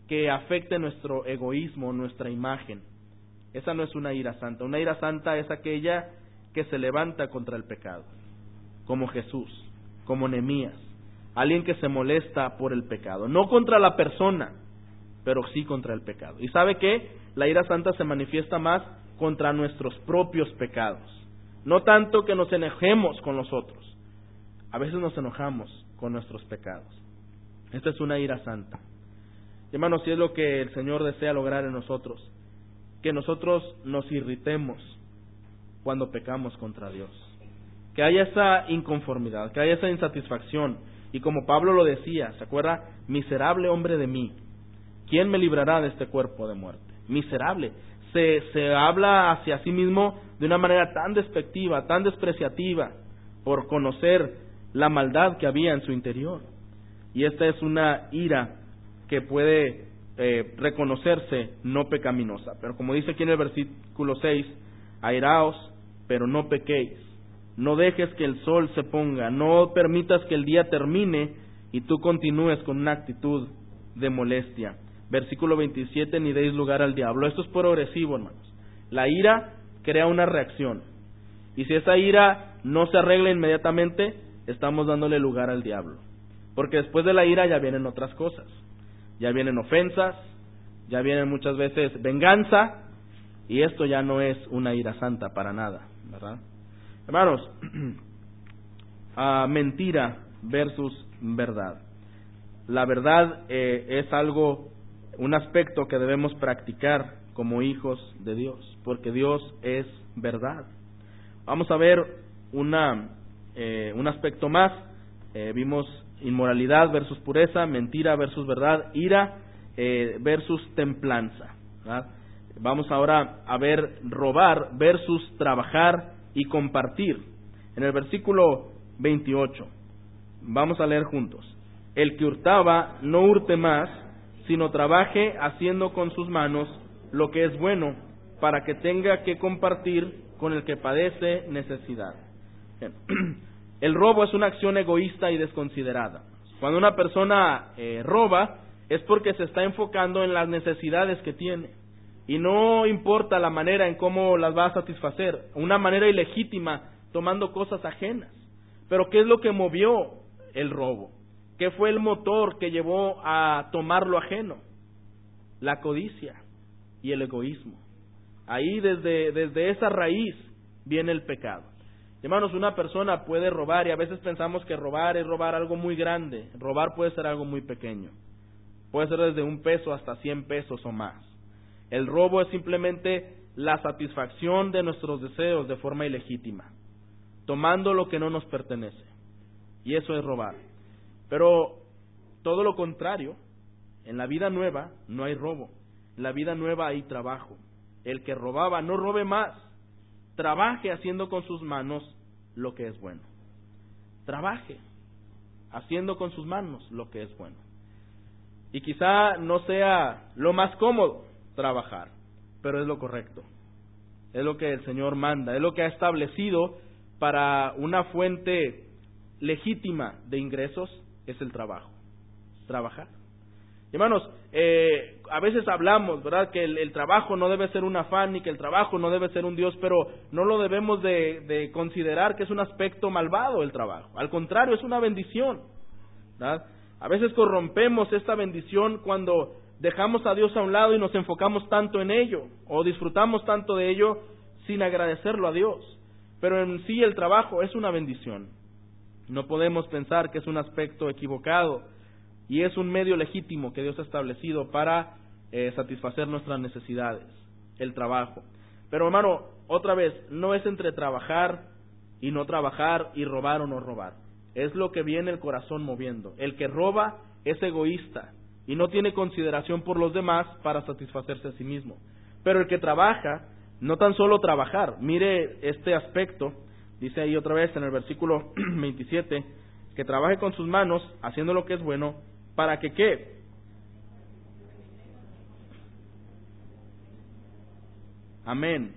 Speaker 1: que afecte nuestro egoísmo, nuestra imagen. Esa no es una ira santa. Una ira santa es aquella que se levanta contra el pecado, como Jesús, como Nehemías, alguien que se molesta por el pecado, no contra la persona, pero sí contra el pecado. ¿Y sabe qué? La ira santa se manifiesta más contra nuestros propios pecados, no tanto que nos enojemos con los otros. A veces nos enojamos con nuestros pecados. Esta es una ira santa. Hermanos, si es lo que el Señor desea lograr en nosotros, que nosotros nos irritemos cuando pecamos contra Dios, que haya esa inconformidad, que haya esa insatisfacción, y como Pablo lo decía, ¿se acuerda? Miserable hombre de mí, ¿quién me librará de este cuerpo de muerte? Miserable. Se, se habla hacia sí mismo de una manera tan despectiva, tan despreciativa, por conocer la maldad que había en su interior. Y esta es una ira que puede eh, reconocerse no pecaminosa. Pero como dice aquí en el versículo seis, airaos, pero no pequéis. No dejes que el sol se ponga, no permitas que el día termine y tú continúes con una actitud de molestia. Versículo veintisiete, ni deis lugar al diablo. Esto es progresivo, hermanos. La ira crea una reacción. Y si esa ira no se arregla inmediatamente, estamos dándole lugar al diablo. Porque después de la ira ya vienen otras cosas. Ya vienen ofensas, ya vienen muchas veces venganza, y esto ya no es una ira santa para nada, ¿verdad? Hermanos, uh, mentira versus verdad. La verdad eh, es algo, un aspecto que debemos practicar como hijos de Dios, porque Dios es verdad. Vamos a ver una, eh, un aspecto más. Eh, vimos inmoralidad versus pureza, mentira versus verdad, ira eh, versus templanza, ¿verdad? Vamos ahora a ver robar versus trabajar y compartir. En el versículo veintiocho, vamos a leer juntos. El que hurtaba no hurte más, sino trabaje haciendo con sus manos lo que es bueno, para que tenga que compartir con el que padece necesidad. Bien. El robo es una acción egoísta y desconsiderada. Cuando una persona eh, roba, es porque se está enfocando en las necesidades que tiene. Y no importa la manera en cómo las va a satisfacer, una manera ilegítima, tomando cosas ajenas. Pero ¿qué es lo que movió el robo? ¿Qué fue el motor que llevó a tomar lo ajeno? La codicia y el egoísmo. Ahí desde, desde esa raíz viene el pecado. Hermanos, una persona puede robar y a veces pensamos que robar es robar algo muy grande. Robar puede ser algo muy pequeño. Puede ser desde un peso hasta cien pesos o más. El robo es simplemente la satisfacción de nuestros deseos de forma ilegítima, tomando lo que no nos pertenece. Y eso es robar. Pero todo lo contrario, en la vida nueva no hay robo. En la vida nueva hay trabajo. El que robaba no robe más. Trabaje haciendo con sus manos lo que es bueno. Trabaje haciendo con sus manos lo que es bueno. Y quizá no sea lo más cómodo trabajar, pero es lo correcto. Es lo que el Señor manda, es lo que ha establecido para una fuente legítima de ingresos, es el trabajo. Trabajar. Hermanos, eh, a veces hablamos, ¿verdad?, que el, el trabajo no debe ser un afán ni que el trabajo no debe ser un Dios, pero no lo debemos de, de considerar que es un aspecto malvado el trabajo. Al contrario, es una bendición, ¿verdad? A veces corrompemos esta bendición cuando dejamos a Dios a un lado y nos enfocamos tanto en ello, o disfrutamos tanto de ello sin agradecerlo a Dios. Pero en sí el trabajo es una bendición. No podemos pensar que es un aspecto equivocado, y es un medio legítimo que Dios ha establecido para eh, satisfacer nuestras necesidades, el trabajo. Pero hermano, otra vez, no es entre trabajar y no trabajar, y robar o no robar. Es lo que viene el corazón moviendo. El que roba es egoísta y no tiene consideración por los demás para satisfacerse a sí mismo. Pero el que trabaja, no tan solo trabajar, mire este aspecto, dice ahí otra vez en el versículo veintisiete, que trabaje con sus manos, haciendo lo que es bueno, ¿para que qué? Amén.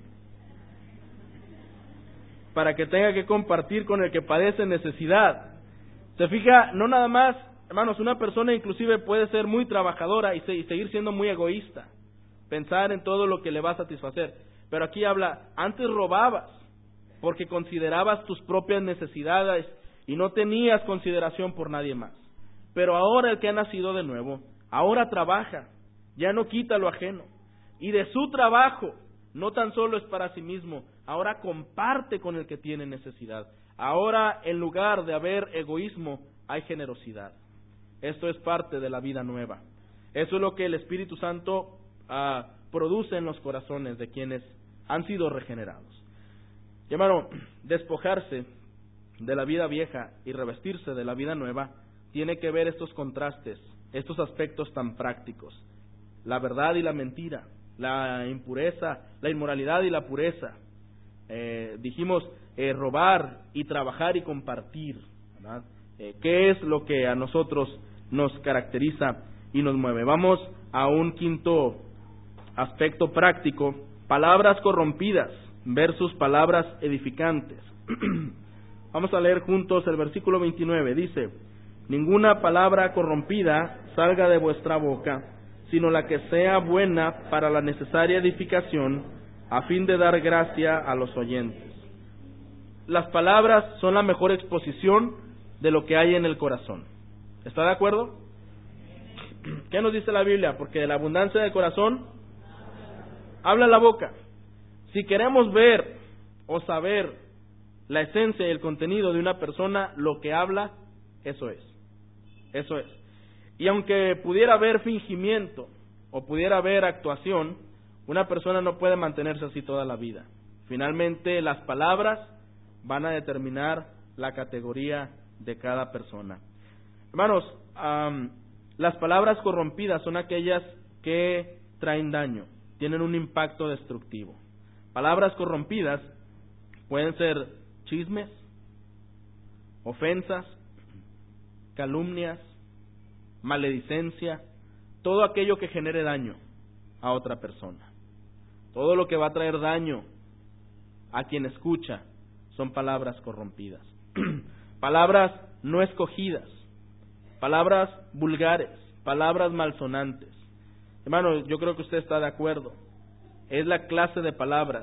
Speaker 1: Para que tenga que compartir con el que padece necesidad. Se fija, no nada más Hermanos, una persona inclusive puede ser muy trabajadora y, se, y seguir siendo muy egoísta, pensar en todo lo que le va a satisfacer. Pero aquí habla, antes robabas porque considerabas tus propias necesidades y no tenías consideración por nadie más. Pero ahora el que ha nacido de nuevo, ahora trabaja, ya no quita lo ajeno. Y de su trabajo, no tan solo es para sí mismo, ahora comparte con el que tiene necesidad. Ahora, en lugar de haber egoísmo, hay generosidad. Esto es parte de la vida nueva. Eso es lo que el Espíritu Santo uh, produce en los corazones de quienes han sido regenerados. Y hermano, despojarse de la vida vieja y revestirse de la vida nueva tiene que ver estos contrastes, estos aspectos tan prácticos. La verdad y la mentira, la impureza, la inmoralidad y la pureza. Eh, dijimos eh, robar y trabajar y compartir, ¿verdad? Eh, ¿Qué es lo que a nosotros nos caracteriza y nos mueve? Vamos a un quinto aspecto práctico: palabras corrompidas versus palabras edificantes. Vamos a leer juntos el versículo veintinueve. Dice: ninguna palabra corrompida salga de vuestra boca, sino la que sea buena para la necesaria edificación, a fin de dar gracia a los oyentes. Las palabras son la mejor exposición de lo que hay en el corazón. ¿Está de acuerdo? ¿Qué nos dice la Biblia? Porque de la abundancia del corazón habla la boca. Si queremos ver o saber la esencia y el contenido de una persona, lo que habla, eso es. Eso es. Y aunque pudiera haber fingimiento o pudiera haber actuación, una persona no puede mantenerse así toda la vida. Finalmente, las palabras van a determinar la categoría de cada persona. Hermanos, um, las palabras corrompidas son aquellas que traen daño, tienen un impacto destructivo. Palabras corrompidas pueden ser chismes, ofensas, calumnias, maledicencia, todo aquello que genere daño a otra persona. Todo lo que va a traer daño a quien escucha son palabras corrompidas. Palabras no escogidas, palabras vulgares, palabras malsonantes. Hermano, yo creo que usted está de acuerdo. Es la clase de palabras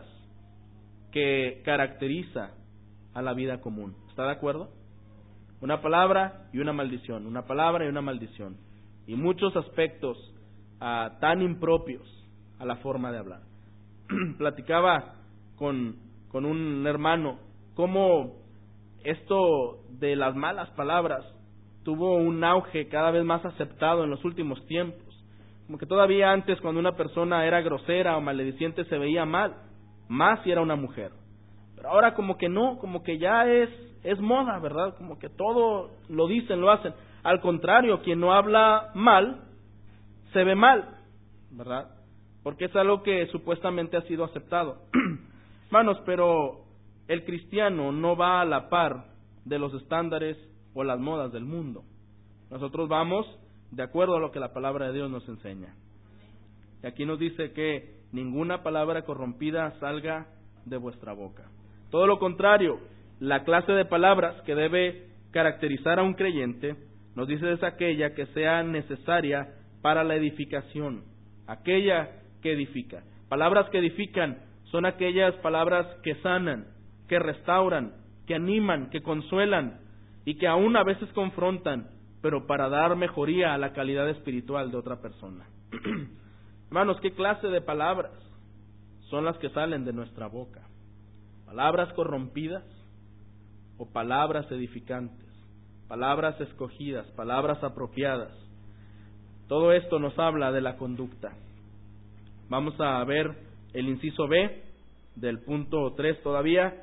Speaker 1: que caracteriza a la vida común. ¿Está de acuerdo? Una palabra y una maldición, una palabra y una maldición. Y muchos aspectos uh, tan impropios a la forma de hablar. Platicaba con, con un hermano cómo esto de las malas palabras tuvo un auge cada vez más aceptado en los últimos tiempos. Como que todavía antes, cuando una persona era grosera o malediciente, se veía mal, más si era una mujer. Pero ahora como que no, como que ya es, es moda, ¿verdad? Como que todo lo dicen, lo hacen. Al contrario, quien no habla mal, se ve mal, ¿verdad? Porque es algo que supuestamente ha sido aceptado. Hermanos, pero el cristiano no va a la par de los estándares o las modas del mundo. Nosotros vamos de acuerdo a lo que la palabra de Dios nos enseña. Y aquí nos dice que ninguna palabra corrompida salga de vuestra boca. Todo lo contrario, la clase de palabras que debe caracterizar a un creyente, nos dice es aquella que sea necesaria para la edificación, aquella que edifica. Palabras que edifican son aquellas palabras que sanan, que restauran, que animan, que consuelan y que aún a veces confrontan, pero para dar mejoría a la calidad espiritual de otra persona. Hermanos, ¿qué clase de palabras son las que salen de nuestra boca? ¿Palabras corrompidas o palabras edificantes? Palabras escogidas, palabras apropiadas. Todo esto nos habla de la conducta. Vamos a ver el inciso B del punto tres todavía.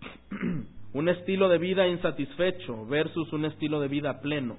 Speaker 1: Un estilo de vida insatisfecho versus un estilo de vida pleno.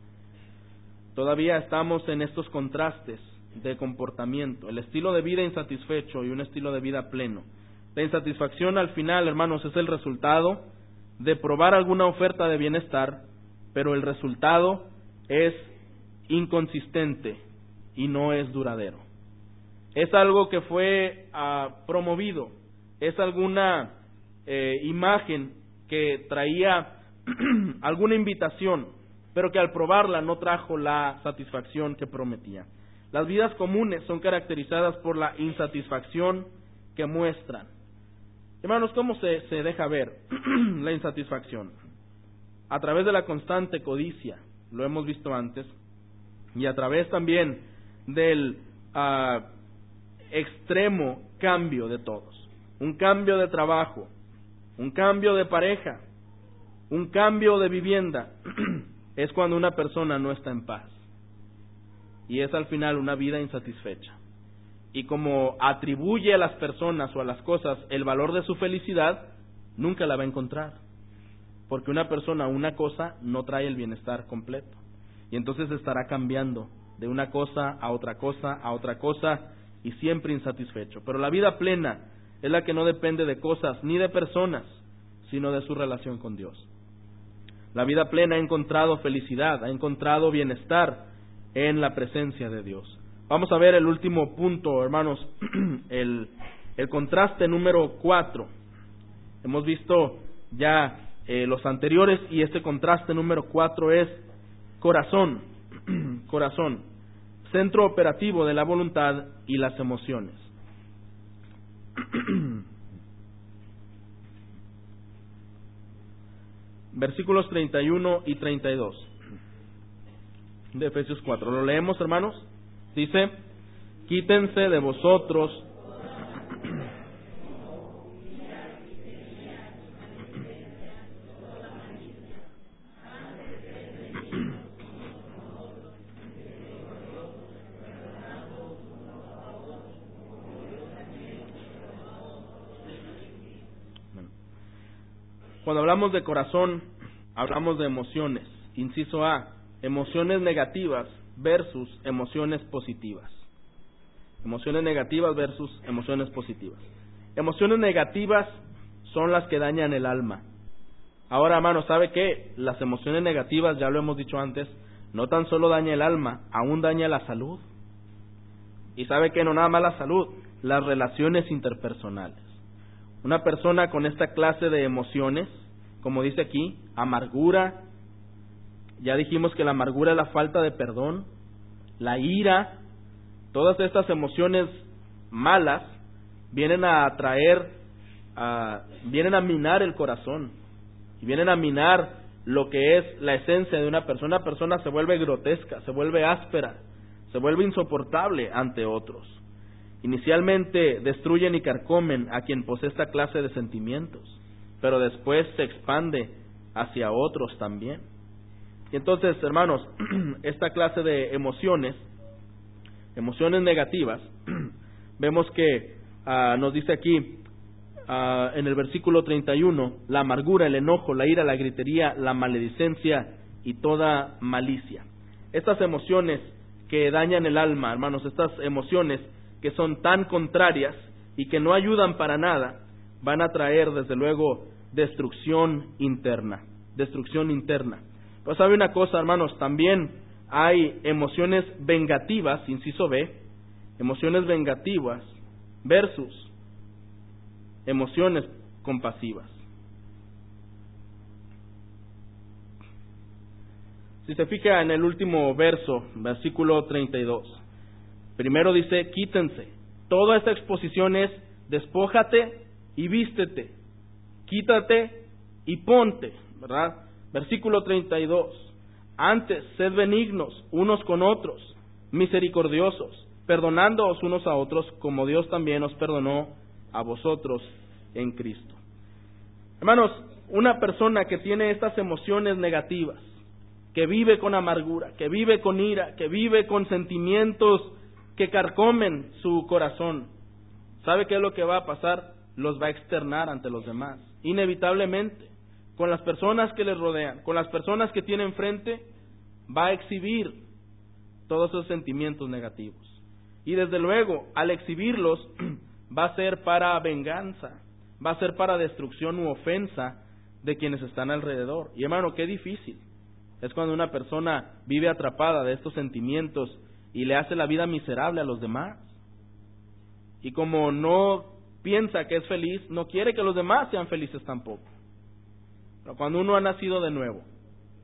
Speaker 1: Todavía estamos en estos contrastes de comportamiento, el estilo de vida insatisfecho y un estilo de vida pleno. La insatisfacción al final, hermanos, es el resultado de probar alguna oferta de bienestar, pero el resultado es inconsistente y no es duradero. Es algo que fue uh, promovido, es alguna eh, imagen que traía alguna invitación, pero que al probarla no trajo la satisfacción que prometía. Las vidas comunes son caracterizadas por la insatisfacción que muestran. Hermanos, ¿cómo se, se deja ver la insatisfacción? A través de la constante codicia, lo hemos visto antes, y a través también del uh, extremo cambio de todos. Un cambio de trabajo, un cambio de pareja, un cambio de vivienda, es cuando una persona no está en paz. Y es al final una vida insatisfecha. Y como atribuye a las personas o a las cosas el valor de su felicidad, nunca la va a encontrar. Porque una persona, una cosa, no trae el bienestar completo. Y entonces estará cambiando de una cosa a otra cosa, a otra cosa, y siempre insatisfecho. Pero la vida plena es la que no depende de cosas ni de personas, sino de su relación con Dios. La vida plena ha encontrado felicidad, ha encontrado bienestar en la presencia de Dios. Vamos a ver el último punto, hermanos, el, el contraste número cuatro. Hemos visto ya eh, los anteriores y este contraste número cuatro es corazón, corazón, centro operativo de la voluntad y las emociones. Versículos treinta y uno y treinta y dos de Efesios cuatro. ¿Lo leemos, hermanos? Dice: quítense de vosotros Cuando hablamos de corazón, hablamos de emociones. Inciso A, emociones negativas versus emociones positivas. Emociones negativas versus emociones positivas. Emociones negativas son las que dañan el alma. Ahora, hermano, ¿sabe qué? Las emociones negativas, ya lo hemos dicho antes, no tan solo daña el alma, aún daña la salud. Y ¿sabe qué? No nada más la salud, las relaciones interpersonales. Una persona con esta clase de emociones, como dice aquí, amargura, ya dijimos que la amargura es la falta de perdón, la ira, todas estas emociones malas vienen a atraer, a, vienen a minar el corazón, y vienen a minar lo que es la esencia de una persona. Una persona se vuelve grotesca, se vuelve áspera, se vuelve insoportable ante otros. Inicialmente destruyen y carcomen a quien posee esta clase de sentimientos, pero después se expande hacia otros también. Y entonces, hermanos, esta clase de emociones, emociones negativas, vemos que uh, nos dice aquí uh, en el versículo treinta y uno, la amargura, el enojo, la ira, la gritería, la maledicencia y toda malicia. Estas emociones que dañan el alma, hermanos, estas emociones que son tan contrarias y que no ayudan para nada, van a traer desde luego destrucción interna, destrucción interna. Pues sabe una cosa, hermanos, también hay emociones vengativas, inciso B, emociones vengativas versus emociones compasivas. Si se fija en el último verso, versículo treinta y dos, primero dice, quítense. Toda esta exposición es, despójate y vístete, quítate y ponte, ¿verdad? Versículo treinta y dos, antes, sed benignos unos con otros, misericordiosos, perdonándoos unos a otros, como Dios también os perdonó a vosotros en Cristo. Hermanos, una persona que tiene estas emociones negativas, que vive con amargura, que vive con ira, que vive con sentimientos que carcomen su corazón, ¿sabe qué es lo que va a pasar? Los va a externar ante los demás, inevitablemente, con las personas que les rodean, con las personas que tienen frente, va a exhibir todos esos sentimientos negativos. Y desde luego, al exhibirlos, va a ser para venganza, va a ser para destrucción u ofensa de quienes están alrededor. Y hermano, qué difícil es cuando una persona vive atrapada de estos sentimientos y le hace la vida miserable a los demás. Y como no piensa que es feliz, no quiere que los demás sean felices tampoco. Pero cuando uno ha nacido de nuevo,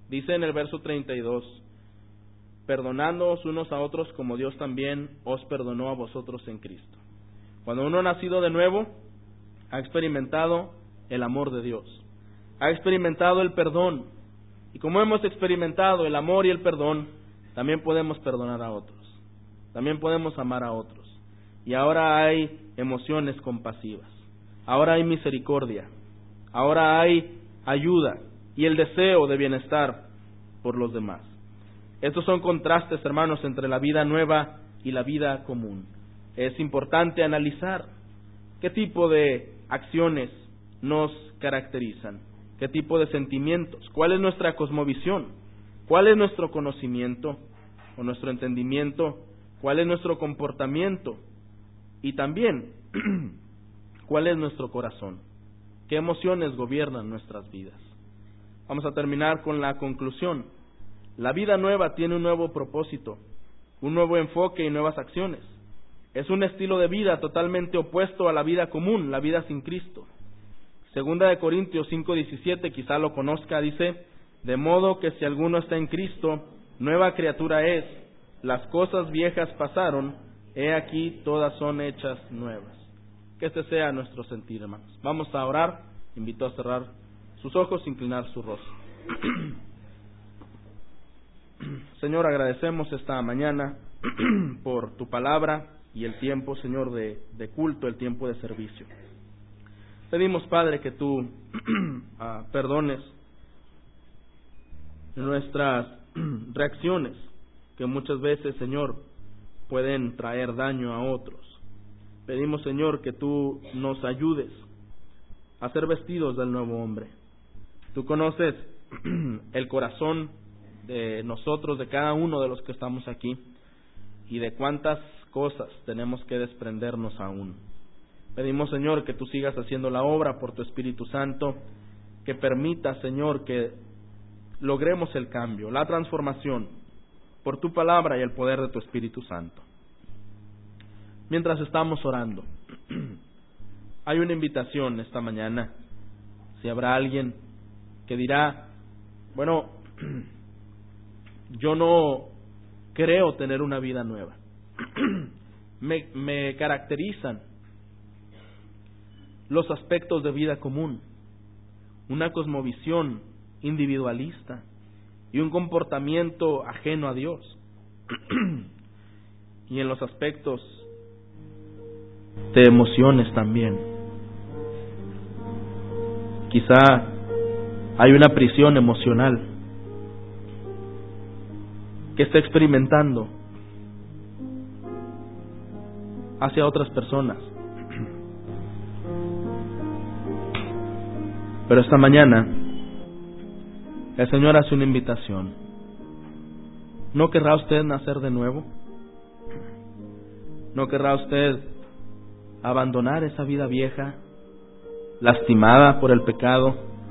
Speaker 1: Dice en el verso treinta y dos, perdonándoos unos a otros como Dios también os perdonó a vosotros en Cristo. Cuando uno ha nacido de nuevo, ha experimentado el amor de Dios, ha experimentado el perdón, y como hemos experimentado el amor y el perdón, también podemos perdonar a otros, también podemos amar a otros, y ahora hay emociones compasivas, ahora hay misericordia, ahora hay ayuda y el deseo de bienestar por los demás. Estos son contrastes, hermanos, entre la vida nueva y la vida común. Es importante analizar qué tipo de acciones nos caracterizan, qué tipo de sentimientos, cuál es nuestra cosmovisión, cuál es nuestro conocimiento o nuestro entendimiento, cuál es nuestro comportamiento y también cuál es nuestro corazón, qué emociones gobiernan nuestras vidas. Vamos a terminar con la conclusión. La vida nueva tiene un nuevo propósito, un nuevo enfoque y nuevas acciones. Es un estilo de vida totalmente opuesto a la vida común, la vida sin Cristo. Segunda de Corintios cinco diecisiete, quizá lo conozca, dice, de modo que si alguno está en Cristo, nueva criatura es, las cosas viejas pasaron, he aquí todas son hechas nuevas. Que este sea nuestro sentir, hermanos. Vamos a orar, invito a cerrar sus ojos, inclinar su rostro. Señor, agradecemos esta mañana por tu palabra y el tiempo, Señor, de, de culto, el tiempo de servicio. Pedimos, Padre, que tú uh, perdones nuestras reacciones, que muchas veces, Señor, pueden traer daño a otros. Pedimos, Señor, que tú nos ayudes a ser vestidos del nuevo hombre. Tú conoces el corazón de nosotros, de cada uno de los que estamos aquí, y de cuántas cosas tenemos que desprendernos aún. Pedimos, Señor, que tú sigas haciendo la obra por tu Espíritu Santo, que permita, Señor, que logremos el cambio, la transformación, por tu palabra y el poder de tu Espíritu Santo. Mientras estamos orando, hay una invitación esta mañana. Si habrá alguien que dirá, bueno, yo no creo tener una vida nueva, me, me caracterizan los aspectos de vida común, una cosmovisión individualista y un comportamiento ajeno a Dios. Y en los aspectos de emociones también. Quizá hay una prisión emocional que está experimentando hacia otras personas. Pero esta mañana el Señor hace una invitación. ¿No querrá usted nacer de nuevo? ¿No querrá usted abandonar esa vida vieja, lastimada por el pecado,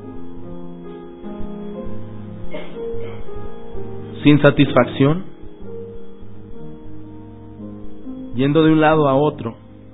Speaker 1: sin satisfacción, yendo de un lado a otro,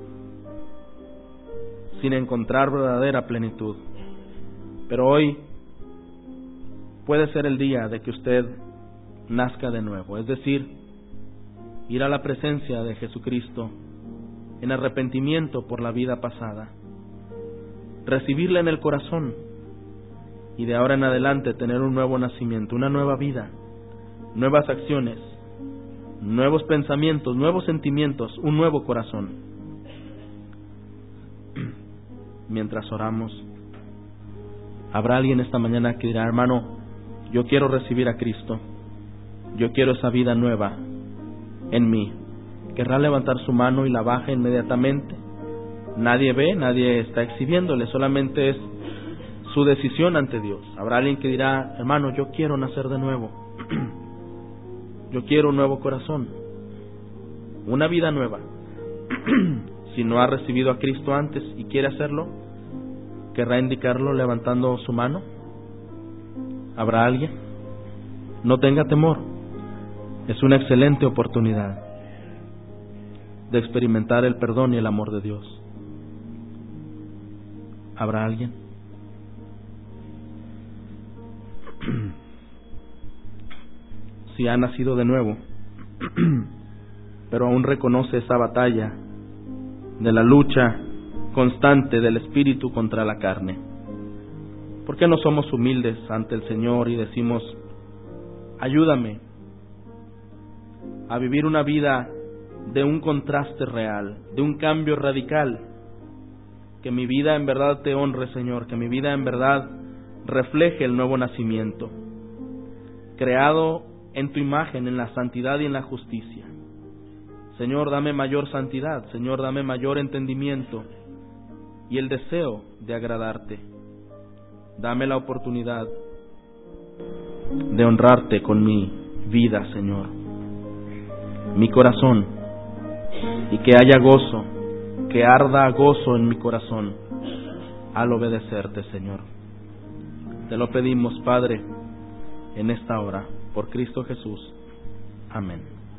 Speaker 1: sin encontrar verdadera plenitud? Pero hoy puede ser el día de que usted nazca de nuevo, es decir, ir a la presencia de Jesucristo en arrepentimiento por la vida pasada, recibirle en el corazón y de ahora en adelante tener un nuevo nacimiento, una nueva vida, nuevas acciones, nuevos pensamientos, nuevos sentimientos, un nuevo corazón. Mientras oramos, habrá alguien esta mañana que dirá, hermano, yo quiero recibir a Cristo, yo quiero esa vida nueva en mí. Querrá levantar su mano y la baja inmediatamente. Nadie ve, nadie está exhibiéndole, solamente es su decisión ante Dios. Habrá alguien que dirá, hermano, yo quiero nacer de nuevo, yo quiero un nuevo corazón, una vida nueva. Si no ha recibido a Cristo antes y quiere hacerlo, querrá indicarlo levantando su mano. ¿Habrá alguien? No tenga temor, es una excelente oportunidad de experimentar el perdón y el amor de Dios. ¿Habrá alguien? si ha nacido de nuevo, pero aún reconoce esa batalla de la lucha constante del espíritu contra la carne. ¿Por qué no somos humildes ante el Señor y decimos: ayúdame a vivir una vida de un contraste real, de un cambio radical? Que mi vida en verdad te honre, Señor, que mi vida en verdad refleje el nuevo nacimiento, creado en tu imagen, en la santidad y en la justicia. Señor, dame mayor santidad, Señor, dame mayor entendimiento y el deseo de agradarte. Dame la oportunidad de honrarte con mi vida, Señor, mi corazón, y que haya gozo, que arda gozo en mi corazón al obedecerte, Señor. Te lo pedimos, Padre, en esta hora, por Cristo Jesús. Amén.